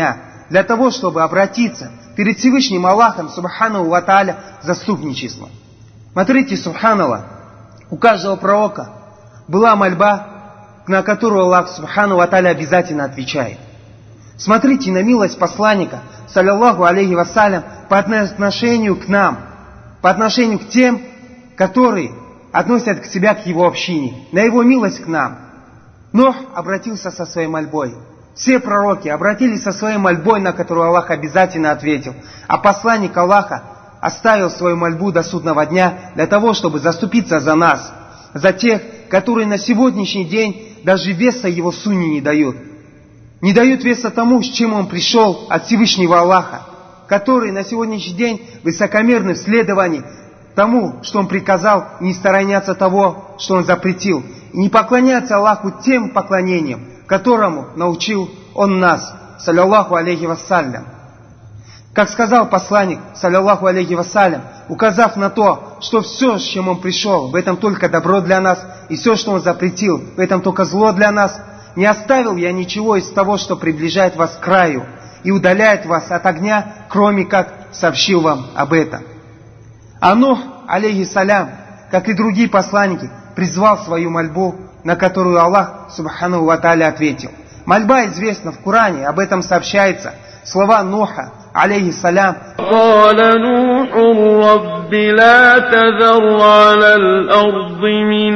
для того, чтобы обратиться перед Всевышним Аллахом, субханаху ва тааля, заступничество. Смотрите, субханаллах, у каждого пророка была мольба, на которую Аллах, субханаху ва тааля, обязательно отвечает. Смотрите на милость посланника, саллаллаху алейхи вассалям, по отношению к нам, по отношению к тем, которые относят к себя к его общине, на его милость к нам. Нух обратился со своей мольбой. Все пророки обратились со своей мольбой, на которую Аллах обязательно ответил. А посланник Аллаха оставил свою мольбу до судного дня для того, чтобы заступиться за нас, за тех, которые на сегодняшний день даже веса его сунне не дают. Не дают веса тому, с чем он пришел от Всевышнего Аллаха, которые на сегодняшний день высокомерны в следовании тому, что он приказал, не сторонятся того, что он запретил, и не поклоняются Аллаху тем поклонением, которому научил он нас, саллаллаху алейхи вассалям. Как сказал посланник, саллаллаху алейхи вассалям, указав на то, что все, с чем он пришел, в этом только добро для нас, и все, что он запретил, в этом только зло для нас, не оставил я ничего из того, что приближает вас к краю и удаляет вас от огня, кроме как сообщил вам об этом. А Нух, алейхиссалям, как и другие посланники, призвал свою мольбу, на которую Аллах, субханаху ва тааля, ответил. Мольба известна в Коране, об этом сообщается. Слова Нуха, алейхиссалям: قال نوح رب لا تذر على الأرض من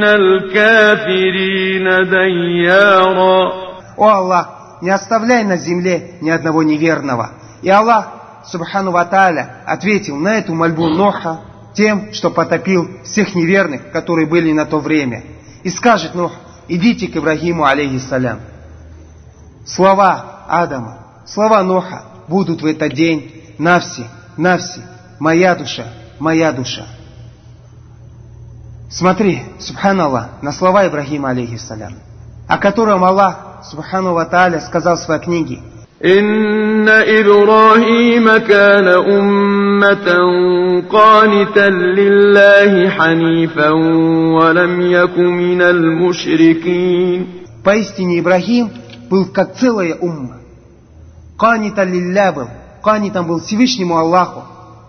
الكافرين ديارا. О Аллах, не оставляй на земле ни одного неверного. И Аллах, субханаху ва тааля, ответил на эту мольбу Нуха тем, что потопил всех неверных, которые были на то время. И скажет Нух: идите к Ибрагиму, алейхиссалям. Слова Адама, слова Нуха будут в этот день: навси, навси, моя душа, моя душа. Смотри, субханаллах, на слова Ибрагима, алейхиссалям, о котором Аллах, субханаху ва тааля, сказал в своей книге: إن إبراهيم كان أمة قانتا لله حنيفا ولم يك من المشركين. Поистине Ибрагим был как целая умма. Канита лилля был, канитом был Всевышнему Аллаху.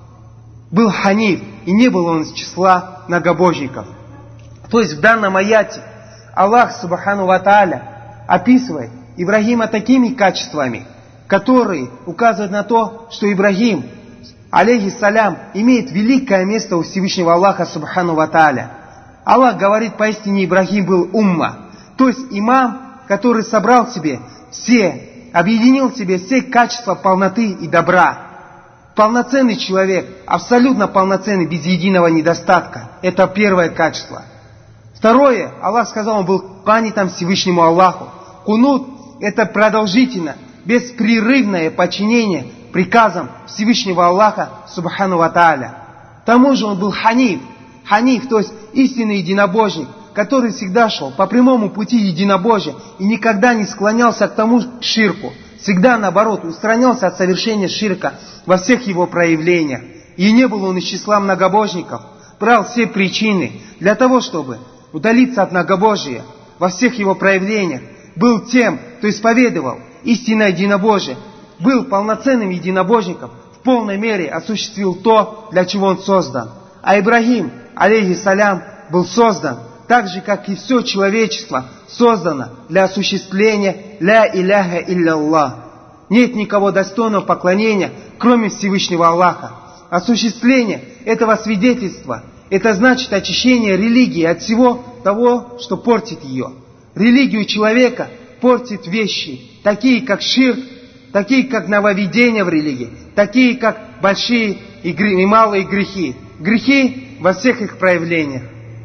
Был ханиф, и не был он из числа многобожников. То есть в данном аяте Аллах, субханаху ва тааля, описывает Ибрагима такими качествами, которые указывают на то, что Ибрагим, алейхиссалям, имеет великое место у Всевышнего Аллаха, субханаху ва тааля. Аллах говорит, поистине Ибрагим был умма, то есть имам, который собрал в себе все, объединил в себе все качества полноты и добра. Полноценный человек, абсолютно полноценный, без единого недостатка. Это первое качество. Второе, Аллах сказал, он был канитом Всевышнему Аллаху. Кунут – это продолжительно, беспрерывное подчинение приказам Всевышнего Аллаха, субханаху ва тааля. К тому же он был ханиф. Ханиф, то есть истинный единобожник, который всегда шел по прямому пути единобожия и никогда не склонялся к тому ширку. Всегда, наоборот, устранялся от совершения ширка во всех его проявлениях. И не был он из числа многобожников. Брал все причины для того, чтобы удалиться от многобожия во всех его проявлениях. Был тем, кто исповедовал истинное единобожие. Был полноценным единобожником, в полной мере осуществил то, для чего он создан. А Ибрагим, алейхиссалям, был создан, так же, как и все человечество, создано для осуществления «Ля иляха илля-Аллах». Нет никого достойного поклонения, кроме Всевышнего Аллаха. Осуществление этого свидетельства – это значит очищение религии от всего того, что портит ее. Религию человека портит вещи, такие как ширк, такие как нововведения в религии, такие как большие и, и малые грехи. Грехи во всех их проявлениях.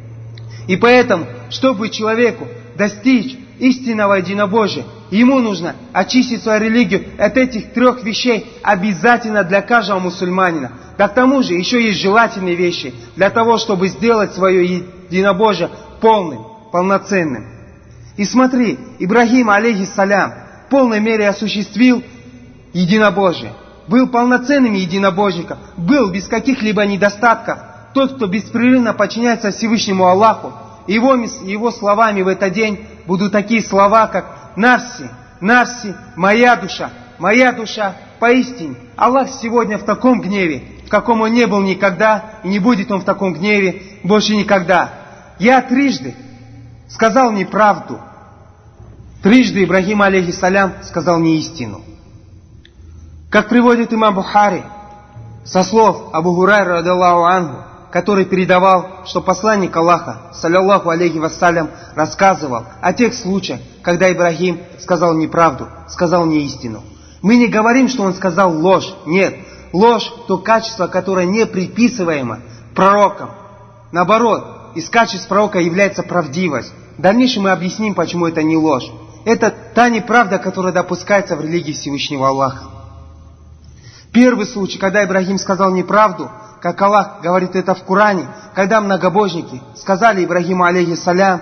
И поэтому, чтобы человеку достичь истинного единобожия, ему нужно очистить свою религию от этих трех вещей обязательно для каждого мусульманина. Да к тому же еще есть желательные вещи для того, чтобы сделать свое единобожие полным, полноценным. И смотри, Ибрагим, алейхиссалям, в полной мере осуществил единобожие. Был полноценным единобожником, был без каких-либо недостатков. Тот, кто беспрерывно подчиняется Всевышнему Аллаху, его, его словами в этот день будут такие слова, как «Навси, навси, моя душа, моя душа, поистине, Аллах сегодня в таком гневе, в каком Он не был никогда, и не будет Он в таком гневе больше никогда. Я трижды сказал неправду. Трижды Ибрагим, алейхиссалям, сказал неистину. Как приводит имам Бухари, со слов Абу Гурайра, радиаллаху анху, который передавал, что посланник Аллаха, саллаллаху алейхи вассалям, рассказывал о тех случаях, когда Ибрагим сказал неправду, сказал неистину. Мы не говорим, что он сказал ложь. Нет, ложь – то качество, которое не приписываемо пророкам. Наоборот, из качеств пророка является правдивость. В дальнейшем мы объясним, почему это не ложь. Это та неправда, которая допускается в религии Всевышнего Аллаха. Первый случай, когда Ибрагим сказал неправду, как Аллах говорит это в Коране, когда многобожники сказали Ибрагиму, алейхиссалям: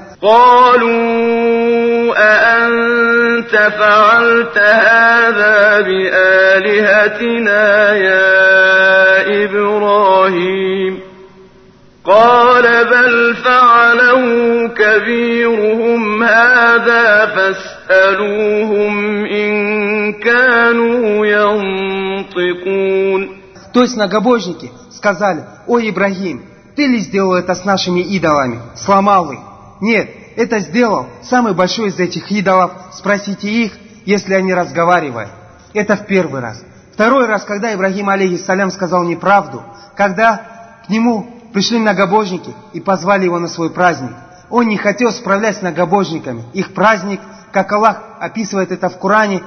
أأنت فعلت هذا بآلهتنا يا إبراهيم قال بل فعله كبيرهم هذا فاسألوهم إن كانوا ينطقون. То есть многобожники сказали: о Ибрагим, ты ли сделал это с нашими идолами? Сломал их? Нет. Это сделал самый большой из этих идолов. Спросите их, если они разговаривают. Это в первый раз. Второй раз, когда Ибрагим, алейхиссалям, сказал неправду, когда к нему пришли многобожники и позвали его на свой праздник. Он не хотел справлять с многобожниками их праздник, как Аллах описывает это в Коране.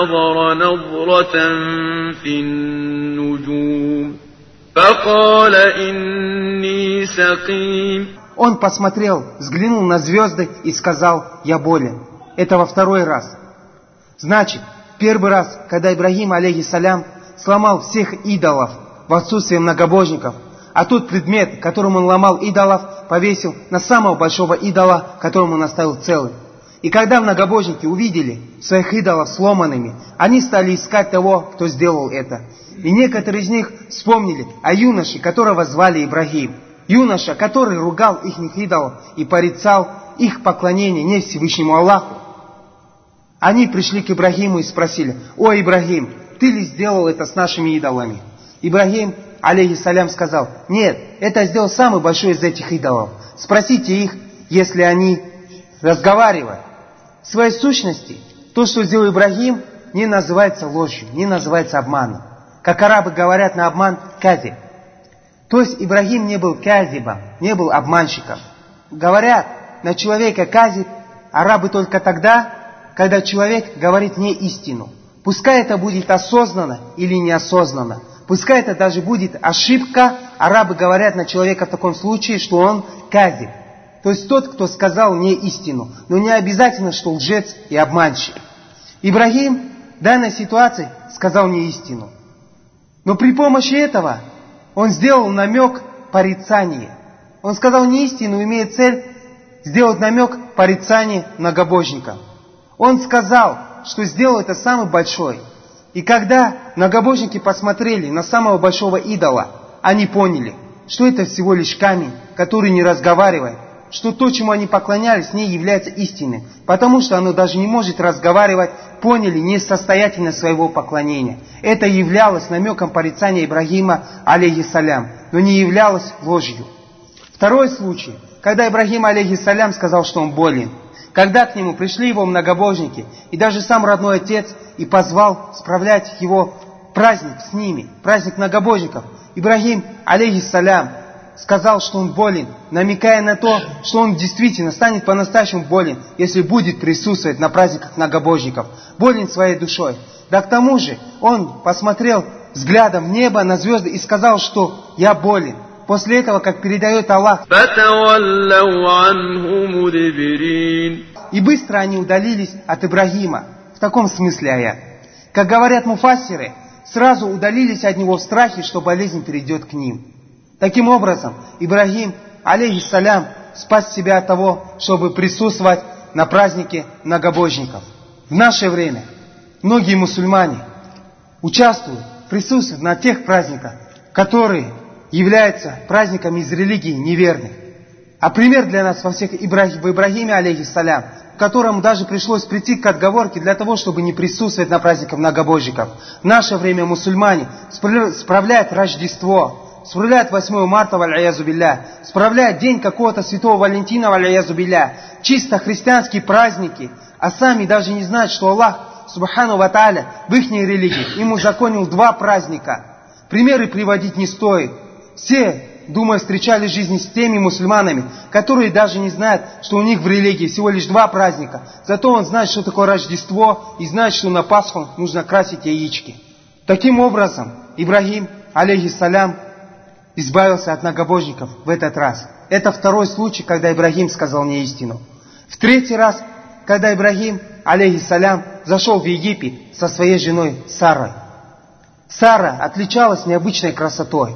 Он посмотрел, взглянул на звезды и сказал: я болен. Это во второй раз. Значит, первый раз, когда Ибрагим, алейхиссалям, сломал всех идолов в отсутствие многобожников, а тот предмет, которым он ломал идолов, повесил на самого большого идола, которому он оставил целым. И когда многобожники увидели своих идолов сломанными, они стали искать того, кто сделал это. И некоторые из них вспомнили о юноше, которого звали Ибрагим. Юноша, который ругал их идолов и порицал их поклонение не Всевышнему Аллаху. Они пришли к Ибрагиму и спросили: о Ибрагим, ты ли сделал это с нашими идолами? Ибрагим, алейхиссалям, сказал: нет, это сделал самый большой из этих идолов. Спросите их, если они разговаривают. В своей сущности, то, что сделал Ибрагим, не называется ложью, не называется обманом. Как арабы говорят на обман казиб. То есть Ибрагим не был казибом, не был обманщиком. Говорят на человека казиб арабы только тогда, когда человек говорит не истину. Пускай это будет осознанно или неосознанно. Пускай это даже будет ошибка, арабы говорят на человека в таком случае, что он казиб. То есть тот, кто сказал не истину. Но не обязательно, что лжец и обманщик. Ибрагим в данной ситуации сказал не истину. Но при помощи этого он сделал намек порицания. Он сказал не истину, имея цель сделать намек порицания многобожникам. Он сказал, что сделал это самый большой. И когда многобожники посмотрели на самого большого идола, они поняли, что это всего лишь камень, который не разговаривает, что то, чему они поклонялись, не является истиной, потому что оно даже не может разговаривать, поняли несостоятельность своего поклонения. Это являлось намеком порицания Ибрагима, алейхиссалям, но не являлось ложью. Второй случай, когда Ибрагим, алейхиссалям, сказал, что он болен. Когда к нему пришли его многобожники, и даже сам родной отец, и позвал справлять его праздник с ними, праздник многобожников, Ибрагим, алейхиссалям, сказал, что он болен, намекая на то, что он действительно станет по-настоящему болен, если будет присутствовать на праздниках многобожников, болен своей душой. Да к тому же он посмотрел взглядом в небо на звезды и сказал, что я болен. После этого, как передает Аллах, и быстро они удалились от Ибрагима. В таком смысле аят. Как говорят муфассиры, сразу удалились от него в страхе, что болезнь перейдет к ним. Таким образом, Ибрагим, алейхиссалям, спас себя от того, чтобы присутствовать на празднике многобожников. В наше время многие мусульмане участвуют, присутствуют на тех праздниках, которые являются праздниками из религии неверных. А пример для нас во всех Ибрагим, в Ибрагиме, алейхиссалям, которому даже пришлось прийти к отговорке для того, чтобы не присутствовать на праздниках многобожников. В наше время мусульмане справляют Рождество, справляют восьмое марта, валь-аязу билля, справляют день какого-то святого Валентина, валь-аязу билля, чисто христианские праздники, а сами даже не знают, что Аллах, субхану ва тааля, в их религии ему узаконил два праздника. Примеры приводить не стоит. Все, думаю, встречали жизнь с теми мусульманами, которые даже не знают, что у них в религии всего лишь два праздника. Зато он знает, что такое Рождество, и знает, что на Пасху нужно красить яички. Таким образом, Ибрагим, алейхиссалям, избавился от многобожников в этот раз. Это второй случай, когда Ибрагим сказал мне истину. В третий раз, когда Ибрагим, алейхиссалям, зашел в Египет со своей женой Сарой. Сара отличалась необычной красотой.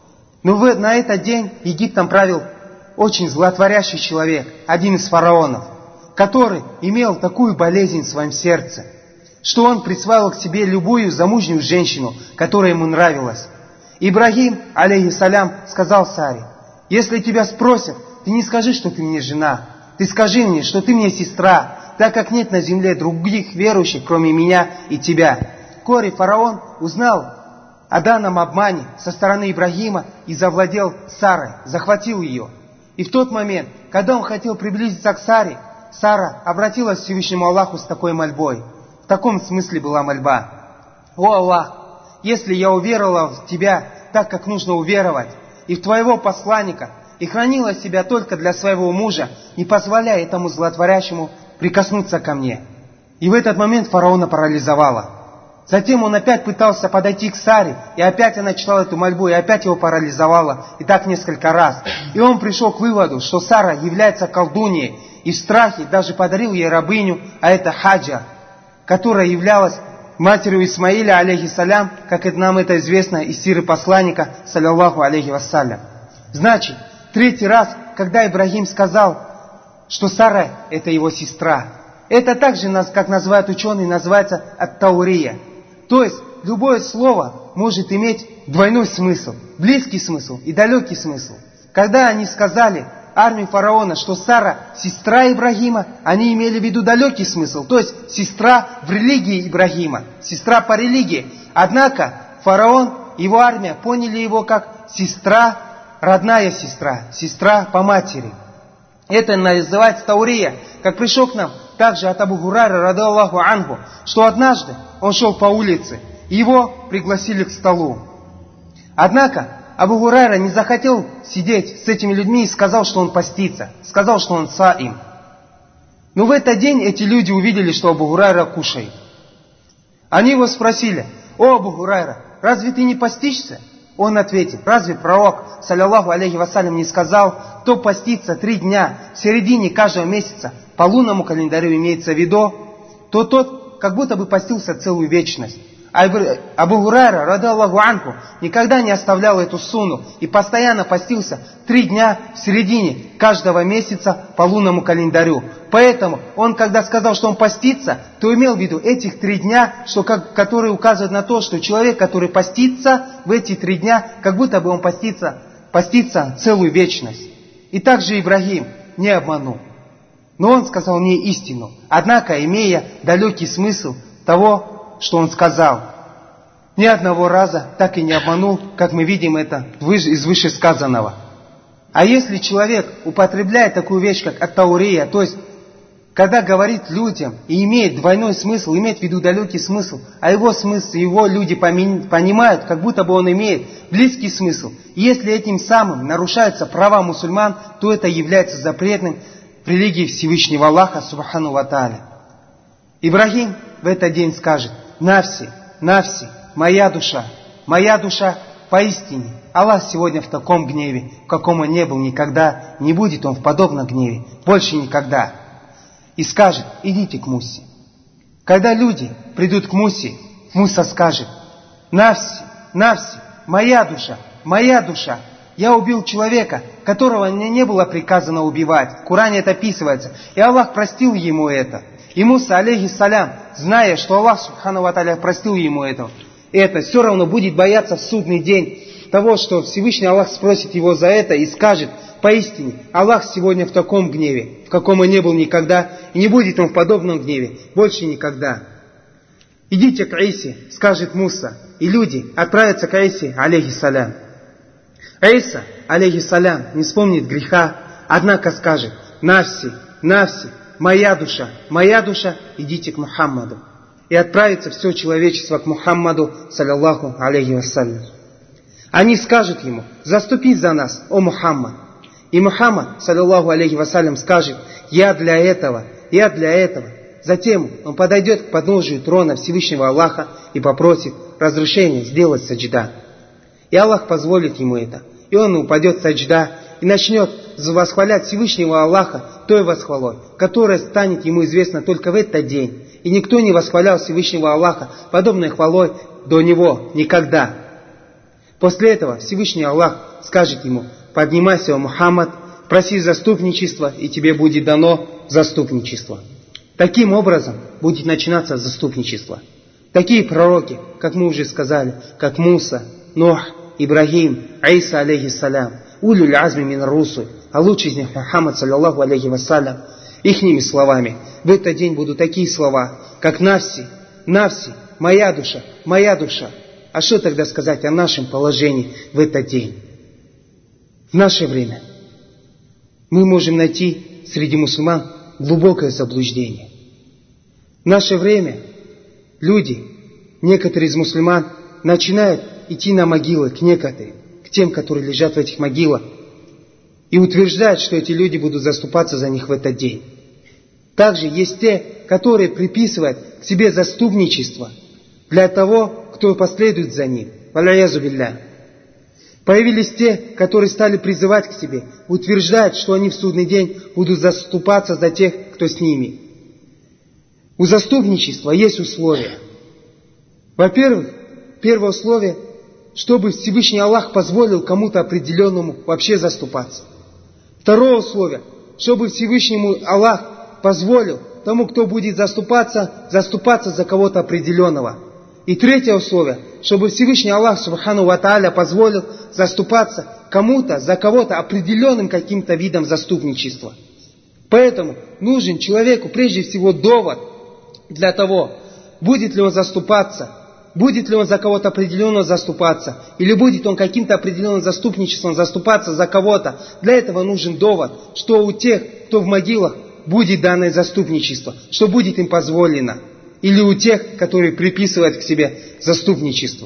Но в, на этот день Египтом правил очень злотворящий человек, один из фараонов, который имел такую болезнь в своем сердце, что он присваивал к себе любую замужнюю женщину, которая ему нравилась. Ибрагим, алейхиссалям, сказал Саре: если тебя спросят, ты не скажи, что ты мне жена, ты скажи мне, что ты мне сестра, так как нет на земле других верующих, кроме меня и тебя. Вскоре фараон узнал о данном обмане со стороны Ибрагима и завладел Сарой, захватил ее. И в тот момент, когда он хотел приблизиться к Саре, Сара обратилась к Всевышнему Аллаху с такой мольбой. В таком смысле была мольба: «О Аллах, если я уверовала в Тебя так, как нужно уверовать, и в Твоего посланника, и хранила себя только для своего мужа, не позволяй этому злотворящему прикоснуться ко мне». И в этот момент фараона парализовало. Затем он опять пытался подойти к Саре, и опять она читала эту мольбу, и опять его парализовало, и так несколько раз. И он пришел к выводу, что Сара является колдуньей, и в страхе даже подарил ей рабыню, а это Хаджар, которая являлась матерью Исмаиля, алейхиссалям, как это нам это известно из сиры посланника, саллаллаху алейхи вассалям. Значит, третий раз, когда Ибрагим сказал, что Сара это его сестра, это также, как называют ученые, называется ат-таурия. То есть, любое слово может иметь двойной смысл, близкий смысл и далекий смысл. Когда они сказали армии фараона, что Сара сестра Ибрагима, они имели в виду далекий смысл, то есть сестра в религии Ибрагима, сестра по религии. Однако фараон, его армия поняли его как сестра, родная сестра, сестра по матери. Это называется таурия, как пришел к нам также от Абу Гурайры, радаллаху анху, что однажды он шел по улице, и его пригласили к столу. Однако Абу Гурайра не захотел сидеть с этими людьми и сказал, что он постится, сказал, что он саим. Но в этот день эти люди увидели, что Абу Гурайра кушает. Они его спросили: «О, Абу Гурайра, разве ты не постишься?» Он ответил: «Разве пророк, саллаллаху алейхи вассалям, не сказал, кто постится три дня в середине каждого месяца, по лунному календарю имеется в виду, то тот как будто бы постился целую вечность». А Абу Гурайра, радаллаху анху, никогда не оставлял эту сунну и постоянно постился три дня в середине каждого месяца по лунному календарю. Поэтому он, когда сказал, что он постится, то имел в виду этих три дня, что, как, которые указывают на то, что человек, который постится в эти три дня, как будто бы он постится, постится целую вечность. И также Ибрагим не обманул. Но он сказал мне истину, однако имея далекий смысл того, что он сказал. Ни одного раза так и не обманул, как мы видим это из вышесказанного. А если человек употребляет такую вещь, как ат-таурия, то есть, когда говорит людям и имеет двойной смысл, имеет в виду далекий смысл, а его смысл, его люди понимают, как будто бы он имеет близкий смысл, и если этим самым нарушаются права мусульман, то это является запретным в религии Всевышнего Аллаха, субхану ва тааля. Ибрагим в этот день скажет: «Нафси, нафси, моя душа, моя душа поистине. Аллах сегодня в таком гневе, в каком он не был никогда, не будет он в подобном гневе, больше никогда». И скажет: «Идите к Мусе». Когда люди придут к Мусе, Муса скажет: «Нафси, нафси, моя душа, моя душа. Я убил человека, которого мне не было приказано убивать». В Коране это описывается. И Аллах простил ему это. И Муса, алейхиссалям, зная, что Аллах, субхану ва тааля, простил ему это, это все равно будет бояться в судный день того, что Всевышний Аллах спросит его за это и скажет: поистине, Аллах сегодня в таком гневе, в каком он не был никогда, и не будет он в подобном гневе больше никогда. Идите к Исе, скажет Муса, и люди отправятся к Исе, алейхиссалям. Иса, алейхиссалям, не вспомнит греха, однако скажет: нафси, нафси, моя душа, моя душа, идите к Мухаммаду. И отправится все человечество к Мухаммаду, саллаллаху алейхи вассалям. Они скажут ему: заступись за нас, о Мухаммад. И Мухаммад, саллаллаху алейхи вассалям, скажет: я для этого, я для этого. Затем он подойдет к подножию трона Всевышнего Аллаха и попросит разрешения сделать саджда. И Аллах позволит ему это. И он упадет в саджда и начнет восхвалять Всевышнего Аллаха той восхвалой, которая станет ему известна только в этот день. И никто не восхвалял Всевышнего Аллаха подобной хвалой до него никогда. После этого Всевышний Аллах скажет ему: поднимайся, о Мухаммад, проси заступничества, и тебе будет дано заступничество. Таким образом будет начинаться заступничество. Такие пророки, как мы уже сказали, как Муса, Нух, Ибрагим, Иса, алейхиссалям, улюль азми мин русуль, а лучший из них Мухаммад, саллаллаху алейхи вассалям, ихними словами в этот день будут такие слова, как нафси, нафси, моя душа, моя душа. А что тогда сказать о нашем положении в этот день? В наше время мы можем найти среди мусульман глубокое заблуждение. В наше время люди, некоторые из мусульман, начинают идти на могилы к некоторым, к тем, которые лежат в этих могилах, и утверждают, что эти люди будут заступаться за них в этот день. Также есть те, которые приписывают к себе заступничество для того, кто последует за ним. Валяязу билля. Появились те, которые стали призывать к себе, утверждать, что они в судный день будут заступаться за тех, кто с ними. У заступничества есть условия. Во-первых, первое условие, чтобы Всевышний Аллах позволил кому-то определенному вообще заступаться. Второе условие, чтобы Всевышнему Аллах позволил тому, кто будет заступаться, заступаться за кого-то определенного. И третье условие, чтобы Всевышний Аллах, субхану ва тааля, позволил заступаться кому-то за кого-то определенным каким-то видом заступничества. Поэтому нужен человеку прежде всего довод для того, будет ли он заступаться, будет ли он за кого-то определенного заступаться, или будет он каким-то определенным заступничеством заступаться за кого-то. Для этого нужен довод, что у тех, кто в могилах, будет данное заступничество, что будет им позволено. Или у тех, которые приписывают к себе заступничество.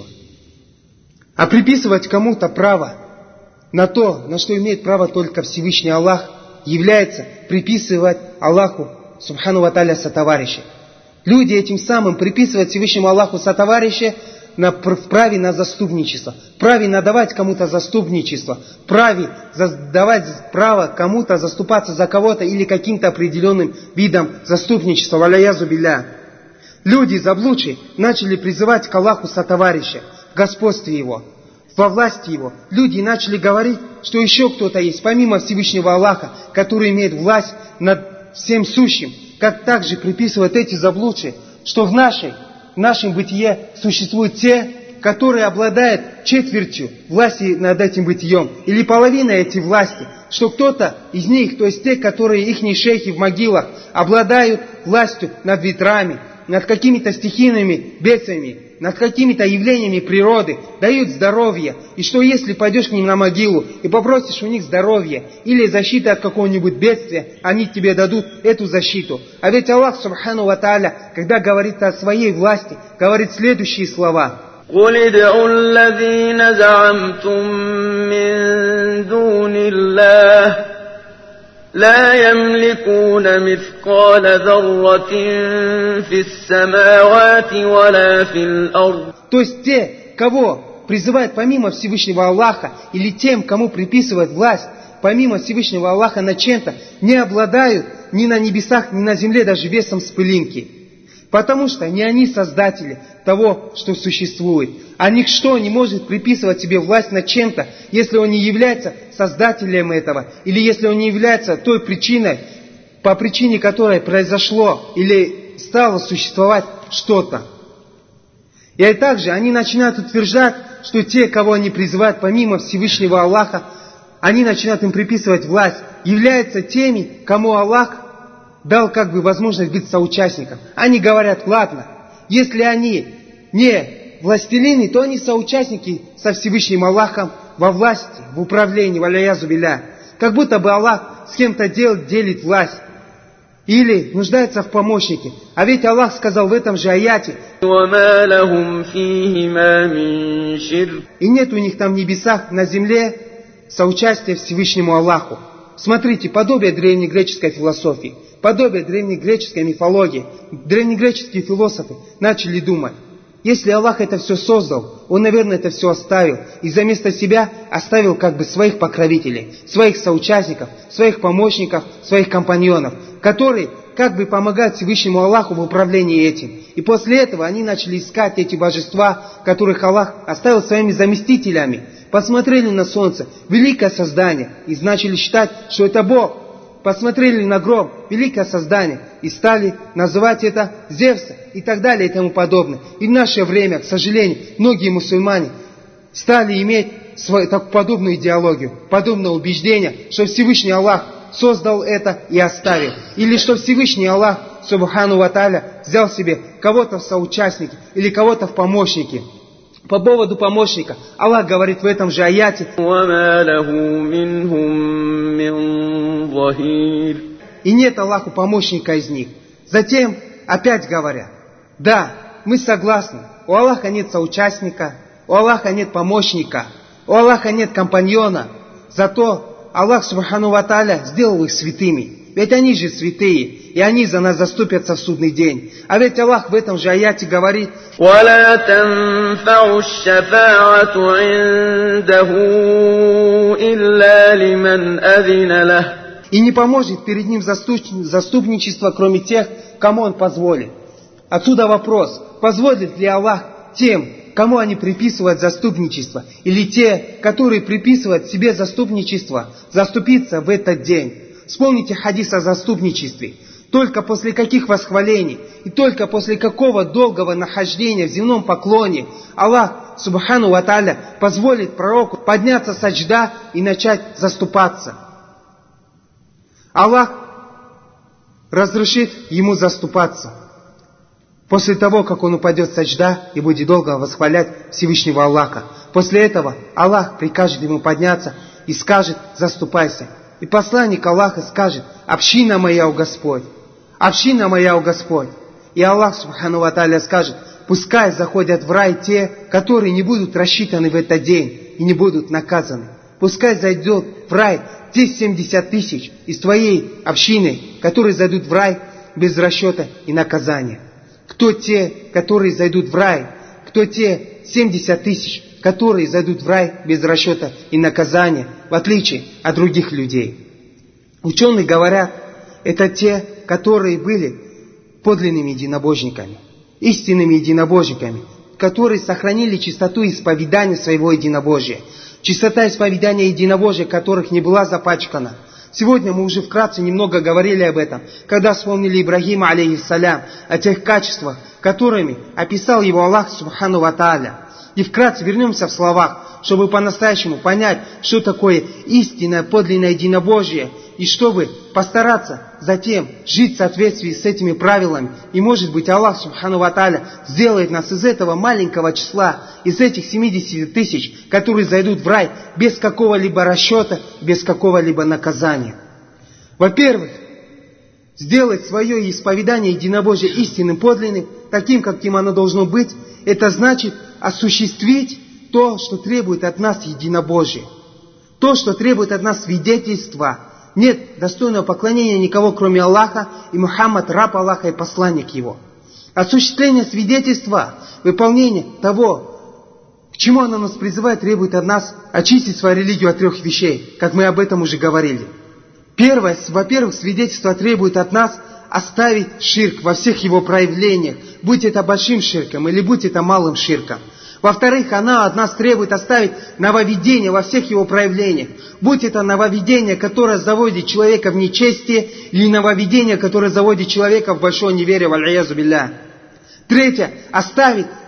А приписывать кому-то право на то, на что имеет право только Всевышний Аллах, является приписывать Аллаху, субхану ва тааля, сотоварища. Люди этим самым приписывают Всевышнему Аллаху сотоварища на, в праве на заступничество, праве надавать кому-то заступничество, праве давать право кому-то заступаться за кого-то или каким-то определенным видом заступничества. Валяязу билля. Люди заблудшие начали призывать к Аллаху сотоварища в господстве Его, во власти Его. Люди начали говорить, что еще кто-то есть, помимо Всевышнего Аллаха, который имеет власть над всем сущим. Как также приписывают эти заблудшие, что в, нашей, в нашем бытие существуют те, которые обладают четвертью власти над этим бытием, или половиной этой власти, что кто-то из них, то есть те, которые ихние шейхи в могилах, обладают властью над ветрами, над какими-то стихийными бедствиями, над какими-то явлениями природы, дают здоровье. И что если пойдешь к ним на могилу и попросишь у них здоровье или защиты от какого-нибудь бедствия, они тебе дадут эту защиту. А ведь Аллах, субхану ва тааля, когда говорит о своей власти, говорит следующие слова. قُلِ ادْعُوا الَّذِينَ زَعَمْتُم مِّن دُونِ اللَّهِ لا يملكون مثقال ذرة في السماوات ولا في الأرض. То есть те, кого призывают помимо Всевышнего Аллаха, или тем, кому приписывают власть помимо Всевышнего Аллаха над чем-то, не обладают ни на небесах, ни на земле даже весом с пылинки. Потому что не они создатели того, что существует. А никто не может приписывать себе власть над чем-то, если он не является создателем этого, или если он не является той причиной, по причине которой произошло или стало существовать что-то. И также они начинают утверждать, что те, кого они призывают помимо Всевышнего Аллаха, они начинают им приписывать власть, являются теми, кому Аллах дал как бы возможность быть соучастником. Они говорят, ладно, если они не властелины, то они соучастники со Всевышним Аллахом во власти, в управлении, валяязу билля. Как будто бы Аллах с кем-то дел, делит власть. Или нуждается в помощнике. А ведь Аллах сказал в этом же аяте: и нет у них там в небесах, на земле соучастия Всевышнему Аллаху. Смотрите, подобие древнегреческой философии, подобие древнегреческой мифологии. Древнегреческие философы начали думать: если Аллах это все создал, Он, наверное, это все оставил. И за место себя оставил как бы своих покровителей, своих соучастников, своих помощников, своих компаньонов, которые как бы помогают Всевышнему Аллаху в управлении этим. И после этого они начали искать эти божества, которых Аллах оставил своими заместителями. Посмотрели на солнце, великое создание, и начали считать, что это Бог. Посмотрели на гром, великое создание, и стали называть это Зевса и так далее и тому подобное. И в наше время, к сожалению, многие мусульмане стали иметь свою, так, подобную идеологию, подобное убеждение, что Всевышний Аллах создал это и оставил. Или что Всевышний Аллах, субхану ва тааля, взял себе кого-то в соучастники или кого-то в помощники. По поводу помощника Аллах говорит в этом же аяте: и нет Аллаху помощника из них. Затем опять говорят: да, мы согласны, у Аллаха нет соучастника, у Аллаха нет помощника, у Аллаха нет компаньона. Зато Аллах субхану ва тааля сделал их святыми. Ведь они же святые, и они за нас заступятся в судный день. А ведь Аллах в этом же аяте говорит: وَلَا تَنْفَعُ الشَّفَاعَةُ عِنْدَهُ إِلَّا لِمَنْ أَذِنَ لَهُ. И не поможет перед ним заступничество, кроме тех, кому он позволит. Отсюда вопрос: позволит ли Аллах тем, кому они приписывают заступничество, или те, которые приписывают себе заступничество, заступиться в этот день? Вспомните хадис о заступничестве. Только после каких восхвалений и только после какого долгого нахождения в земном поклоне Аллах, субхану ва тааля, позволит пророку подняться с саджда и начать заступаться. Аллах разрешит ему заступаться после того, как он упадет с саджда и будет долго восхвалять Всевышнего Аллаха. После этого Аллах прикажет ему подняться и скажет: заступайся. И посланник Аллаха скажет: община моя, о Господь, община моя, о Господь. И Аллах субхану ва тааля скажет: пускай заходят в рай те, которые не будут рассчитаны в этот день и не будут наказаны. Пускай зайдет в рай те семьдесят тысяч из твоей общины, которые зайдут в рай без расчета и наказания. Кто те, которые зайдут в рай? Кто те семьдесят тысяч, которые зайдут в рай без расчета и наказания, в отличие от других людей? Ученые говорят, это те, которые были подлинными единобожниками, истинными единобожниками, которые сохранили чистоту исповедания своего единобожия. Чистота исповедания единобожия, которых не была запачкана. Сегодня мы уже вкратце немного говорили об этом, когда вспомнили Ибрагима, алейхиссалям, о тех качествах, которыми описал его Аллах, субхану ва тааля. И вкратце вернемся в словах, чтобы по-настоящему понять, что такое истинное, подлинное единобожие, и чтобы постараться затем жить в соответствии с этими правилами. И может быть Аллах, субхану ва тааля, сделает нас из этого маленького числа, из этих семидесяти тысяч, которые зайдут в рай без какого-либо расчета, без какого-либо наказания. Во-первых, сделать свое исповедание единобожия истинным, подлинным, таким, каким оно должно быть, это значит осуществить то, что требует от нас единобожие. То, что требует от нас свидетельства. Нет достойного поклонения никого, кроме Аллаха, и Мухаммад раб Аллаха и посланник его. Осуществление свидетельства, выполнение того, к чему оно нас призывает, требует от нас очистить свою религию от трех вещей, как мы об этом уже говорили. Первое, во-первых, свидетельство требует от нас оставить ширк во всех его проявлениях, будь это большим ширком или будь это малым ширком. Во-вторых, она от нас требует оставить нововведение во всех его проявлениях, будь это нововведение, которое заводит человека в нечестие, или нововведение, которое заводит человека в большое неверие, валь-язу билля. Третье, оставить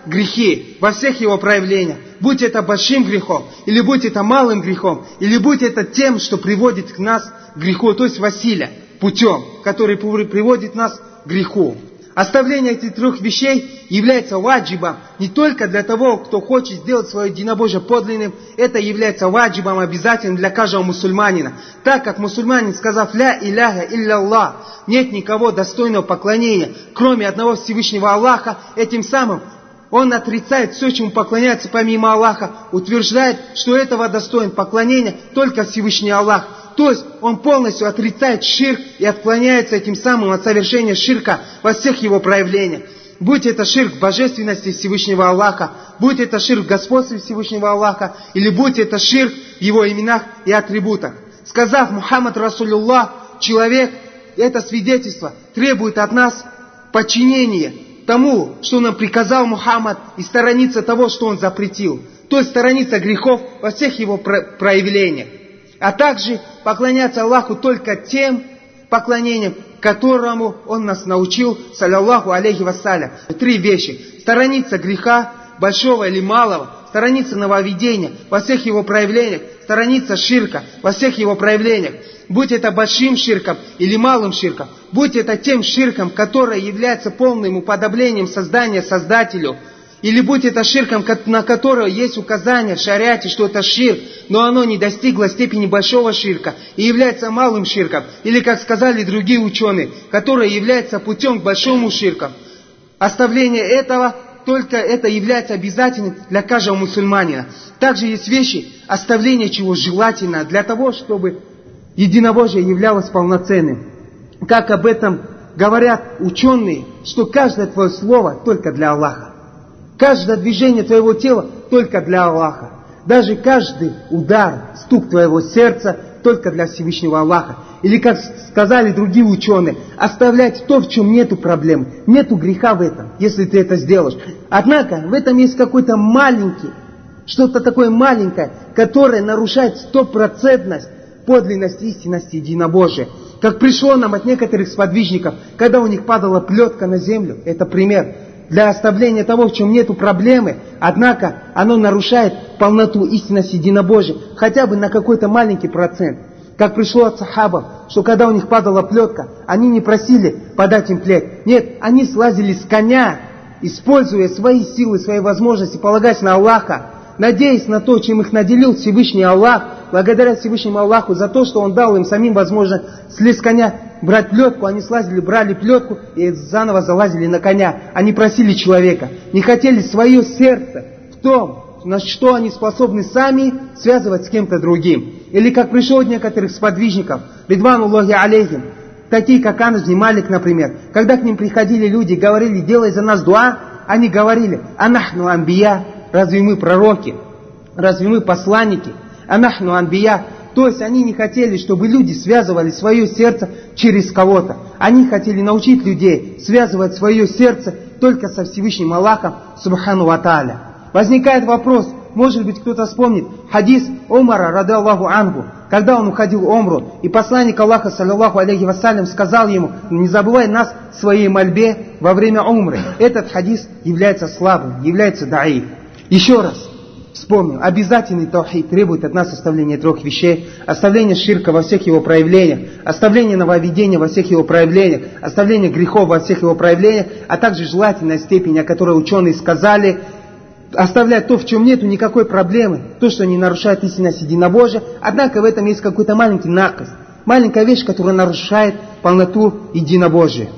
грехи во всех его проявлениях. Будь это большим грехом, или будь это малым грехом, или будь это тем, что приводит к нас к греху, то есть василя, путем, который приводит нас к греху. Оставление этих трех вещей является ваджибом не только для того, кто хочет сделать свое единобожие подлинным, это является ваджибом обязательным для каждого мусульманина. Так как мусульманин, сказав «Ля иляха илля-Аллах», нет никого достойного поклонения, кроме одного Всевышнего Аллаха, этим самым он отрицает все, чему поклоняется помимо Аллаха, утверждает, что этого достоин поклонения только Всевышний Аллах. То есть он полностью отрицает ширк и отклоняется этим самым от совершения ширка во всех его проявлениях. Будь это ширк в божественности Всевышнего Аллаха, будь это ширк в господстве Всевышнего Аллаха, или будь это ширк в его именах и атрибутах. Сказав Мухаммад Расулюллах, человек, это свидетельство требует от нас подчинения тому, что нам приказал Мухаммад, и сторониться того, что он запретил. То есть сторониться грехов во всех его проявлениях. А также поклоняться Аллаху только тем поклонением, которому Он нас научил, саллаллаху алейхи вассалям. Три вещи. Сторониться греха, большого или малого, сторониться нововведения во всех его проявлениях, сторониться ширка во всех его проявлениях. Будь это большим ширком или малым ширком, будь это тем ширком, который является полным уподоблением создания Создателю, или будь это ширком, на которого есть указание в шариате, что это ширк, но оно не достигло степени большого ширка и является малым ширком, или, как сказали другие ученые, которое является путем к большому ширку. Оставление этого, только это является обязательным для каждого мусульманина. Также есть вещи, оставление чего желательно для того, чтобы единобожие являлось полноценным. Как об этом говорят ученые, что каждое твое слово только для Аллаха. Каждое движение твоего тела только для Аллаха. Даже каждый удар, стук твоего сердца только для Всевышнего Аллаха. Или, как сказали другие ученые, оставлять то, в чем нету проблем, нету греха в этом, если ты это сделаешь. Однако в этом есть какой-то маленький, что-то такое маленькое, которое нарушает стопроцентность подлинности, истинности единобожия. Как пришло нам от некоторых сподвижников, когда у них падала плетка на землю, это пример для оставления того, в чем нету проблемы, однако оно нарушает полноту истинности единобожия, хотя бы на какой-то маленький процент. Как пришло от сахабов, что когда у них падала плетка, они не просили подать им плед. Нет, они слазили с коня, используя свои силы, свои возможности, полагаясь на Аллаха, надеясь на то, чем их наделил Всевышний Аллах, благодаря Всевышнему Аллаху за то, что Он дал им самим возможность слезть с коня, брать плетку. Они слазили, брали плетку и заново залазили на коня. Они просили человека, не хотели свое сердце в том, на что они способны сами связывать с кем-то другим. Или как пришло от некоторых сподвижников, ридвануллахи алейхим, такие как Анас бин Малик, например, когда к ним приходили люди и говорили: делай за нас дуа, они говорили: анахну анбия, разве мы пророки, разве мы посланники, анахну анбия. То есть они не хотели, чтобы люди связывали свое сердце через кого-то. Они хотели научить людей связывать свое сердце только со Всевышним Аллахом, субхану ва тааля. Возникает вопрос, может быть кто-то вспомнит хадис Умара, ради Аллаху анху, когда он уходил в умру, и посланник Аллаха, саллаллаху алейхи вассалям, сказал ему: не забывай нас в своей мольбе во время умры. Этот хадис является слабым, является даиф. Еще раз вспомним, обязательный таухид требует от нас оставления трех вещей: оставление ширка во всех его проявлениях, оставление нововведения во всех его проявлениях, оставление грехов во всех его проявлениях, а также желательная степень, о которой ученые сказали, оставлять то, в чем нету никакой проблемы, то, что не нарушает истинность единобожия, однако в этом есть какой-то маленький наказ, маленькая вещь, которая нарушает полноту единобожия.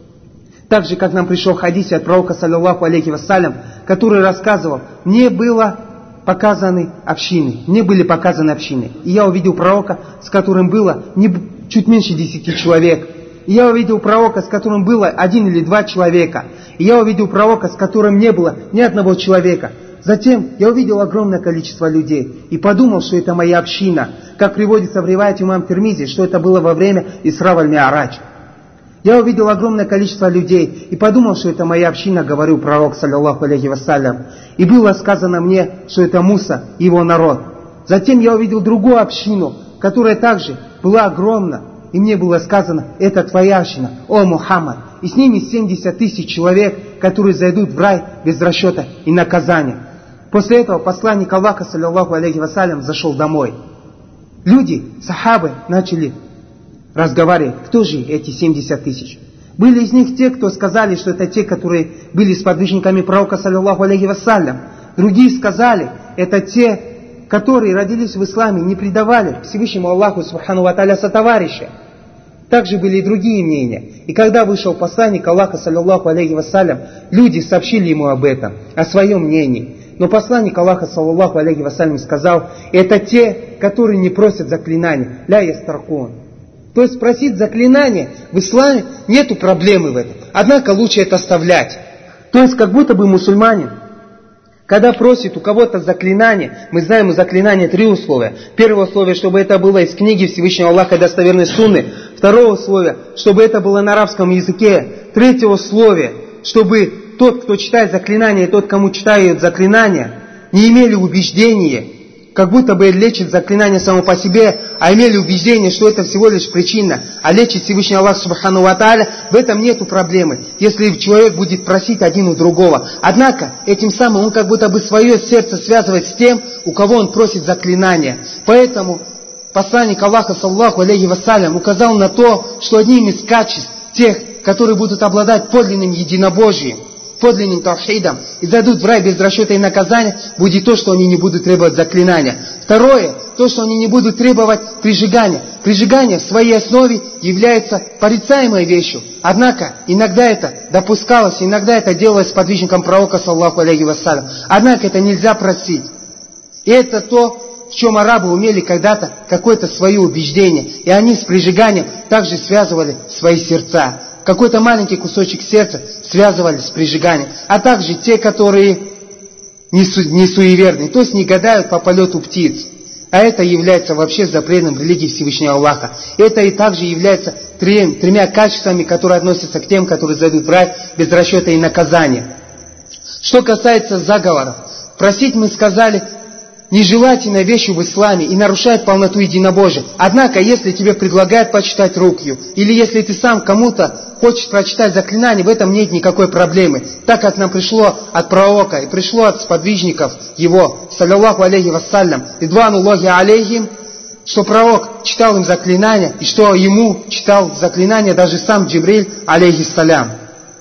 Так же, как нам пришел в хадисе от пророка, саллаллаху алейхи вассалям, который рассказывал: мне было показаны общины, мне были показаны общины, и я увидел пророка, с которым было не, чуть меньше десяти человек. И я увидел пророка, с которым было один или два человека. И я увидел пророка, с которым не было ни одного человека. Затем я увидел огромное количество людей и подумал, что это моя община. Как приводится в риваяте имам Тирмизи, что это было во время Исра валь-Ми'раджа. Я увидел огромное количество людей и подумал, что это моя община, говорил пророк, саллаллаху алейхи вассалям. И было сказано мне, что это Муса и его народ. Затем я увидел другую общину, которая также была огромна. И мне было сказано: это твоя община, о Мухаммад. И с ними семьдесят тысяч человек, которые зайдут в рай без расчета и наказания. После этого посланник Аллаха, саллиллаху алейхи вассалям, зашел домой. Люди, сахабы, начали разговаривать, кто же эти семьдесят тысяч. Были из них те, кто сказали, что это те, которые были сподвижниками пророка, саллиллаху алейхи вассалям. Другие сказали, это те, которые родились в исламе, не предавали Всевышнему Аллаху, субхану ва тааля, сотоварища. Также были и другие мнения. И когда вышел посланник Аллаха, саллиллаху алейхи вассалям, люди сообщили ему об этом, о своем мнении. Но посланник Аллаха, саллиллаху алейхи вассалям, сказал, это те, которые не просят заклинания. Ля ястаркун. То есть просить заклинания в исламе нету проблемы в этом. Однако лучше это оставлять. То есть как будто бы мусульманин, когда просит у кого-то заклинание, мы знаем у заклинания три условия. Первое условие, чтобы это было из книги Всевышнего Аллаха и достоверной сунны. Второе условие, чтобы это было на арабском языке. Третье условие, чтобы тот, кто читает заклинание, и тот, кому читают заклинания, не имели убеждения, как будто бы лечит заклинание само по себе, а имели убеждение, что это всего лишь причина, а лечит Всевышний Аллах, субхану ва тааля, в этом нету проблемы, если человек будет просить один у другого. Однако, этим самым он как будто бы свое сердце связывает с тем, у кого он просит заклинания. Поэтому посланник Аллаха, саллаллаху алейхи вассалям, указал на то, что одним из качеств тех, которые будут обладать подлинным единобожием, подлинным тавхидом и зайдут в рай без расчета и наказания, будет то, что они не будут требовать заклинания. Второе, то, что они не будут требовать прижигания. Прижигание в своей основе является порицаемой вещью. Однако, иногда это допускалось, иногда это делалось сподвижником пророка, саллаллаху алейхи вассалям. Однако это нельзя просить. И это то, в чем арабы умели когда-то какое-то свое убеждение. И они с прижиганием также связывали свои сердца. Какой-то маленький кусочек сердца связывали с прижиганием. А также те, которые не, су- не суеверны, то есть не гадают по полету птиц. А это является вообще запретом религии Всевышнего Аллаха. Это и также является трем, тремя качествами, которые относятся к тем, которые зайдут в рай без расчета и наказания. Что касается заговоров, просить мы сказали нежелательной вещью в исламе и нарушает полноту единобожия. Однако, если тебе предлагают почитать рукью, или если ты сам кому-то хочешь прочитать заклинание, в этом нет никакой проблемы. Так как нам пришло от пророка и пришло от сподвижников его, саллаллаху алейхи вассалям, ридвануллахи алейхим, что пророк читал им заклинания, и что ему читал заклинания даже сам Джибриль алейхиссалям.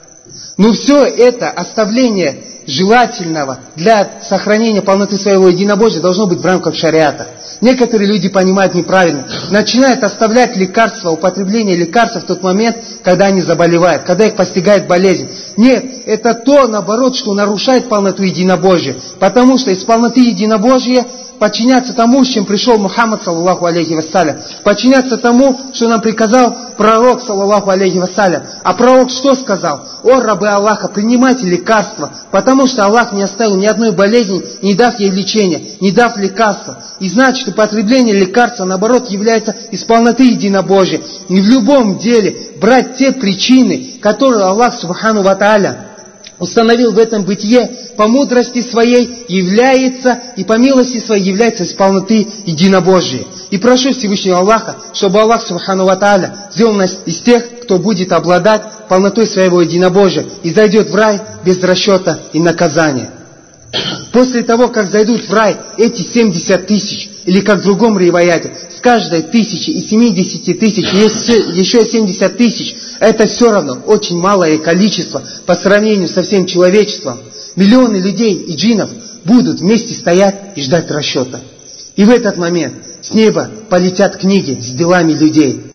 Но все это оставление желательного для сохранения полноты своего единобожия должно быть в рамках шариата. Некоторые люди понимают неправильно, начинают оставлять лекарства, употребление лекарств в тот момент, когда они заболевают, когда их постигает болезнь. Нет, это то, наоборот, что нарушает полноту единобожия, потому что из полноты единобожия подчиняться тому, с чем пришел Мухаммад, саллаллаху алейхи вассалям, подчиняться тому, что нам приказал пророк, саллаллаху алейхи вассалям. А пророк что сказал? О, рабы Аллаха, принимайте лекарства, потому что Аллах не оставил ни одной болезни, не дав ей лечения, не дав лекарства. И значит, употребление лекарства, наоборот, является из полноты единобожия. И в любом деле брать те причины, которые Аллах, субхану ва тааля, установил в этом бытие, по мудрости своей является, и по милости своей является из полноты единобожия. И прошу Всевышнего Аллаха, чтобы Аллах, субхану ва тааля, сделал нас из тех, кто будет обладать полнотой своего единобожия и зайдет в рай без расчета и наказания. После того, как зайдут в рай эти семьдесят тысяч, или как в другом риваяте, с каждой тысячи и семидесяти тысяч есть еще семьдесят тысяч, это все равно очень малое количество по сравнению со всем человечеством. Миллионы людей и джиннов будут вместе стоять и ждать расчета. И в этот момент с неба полетят книги с делами людей.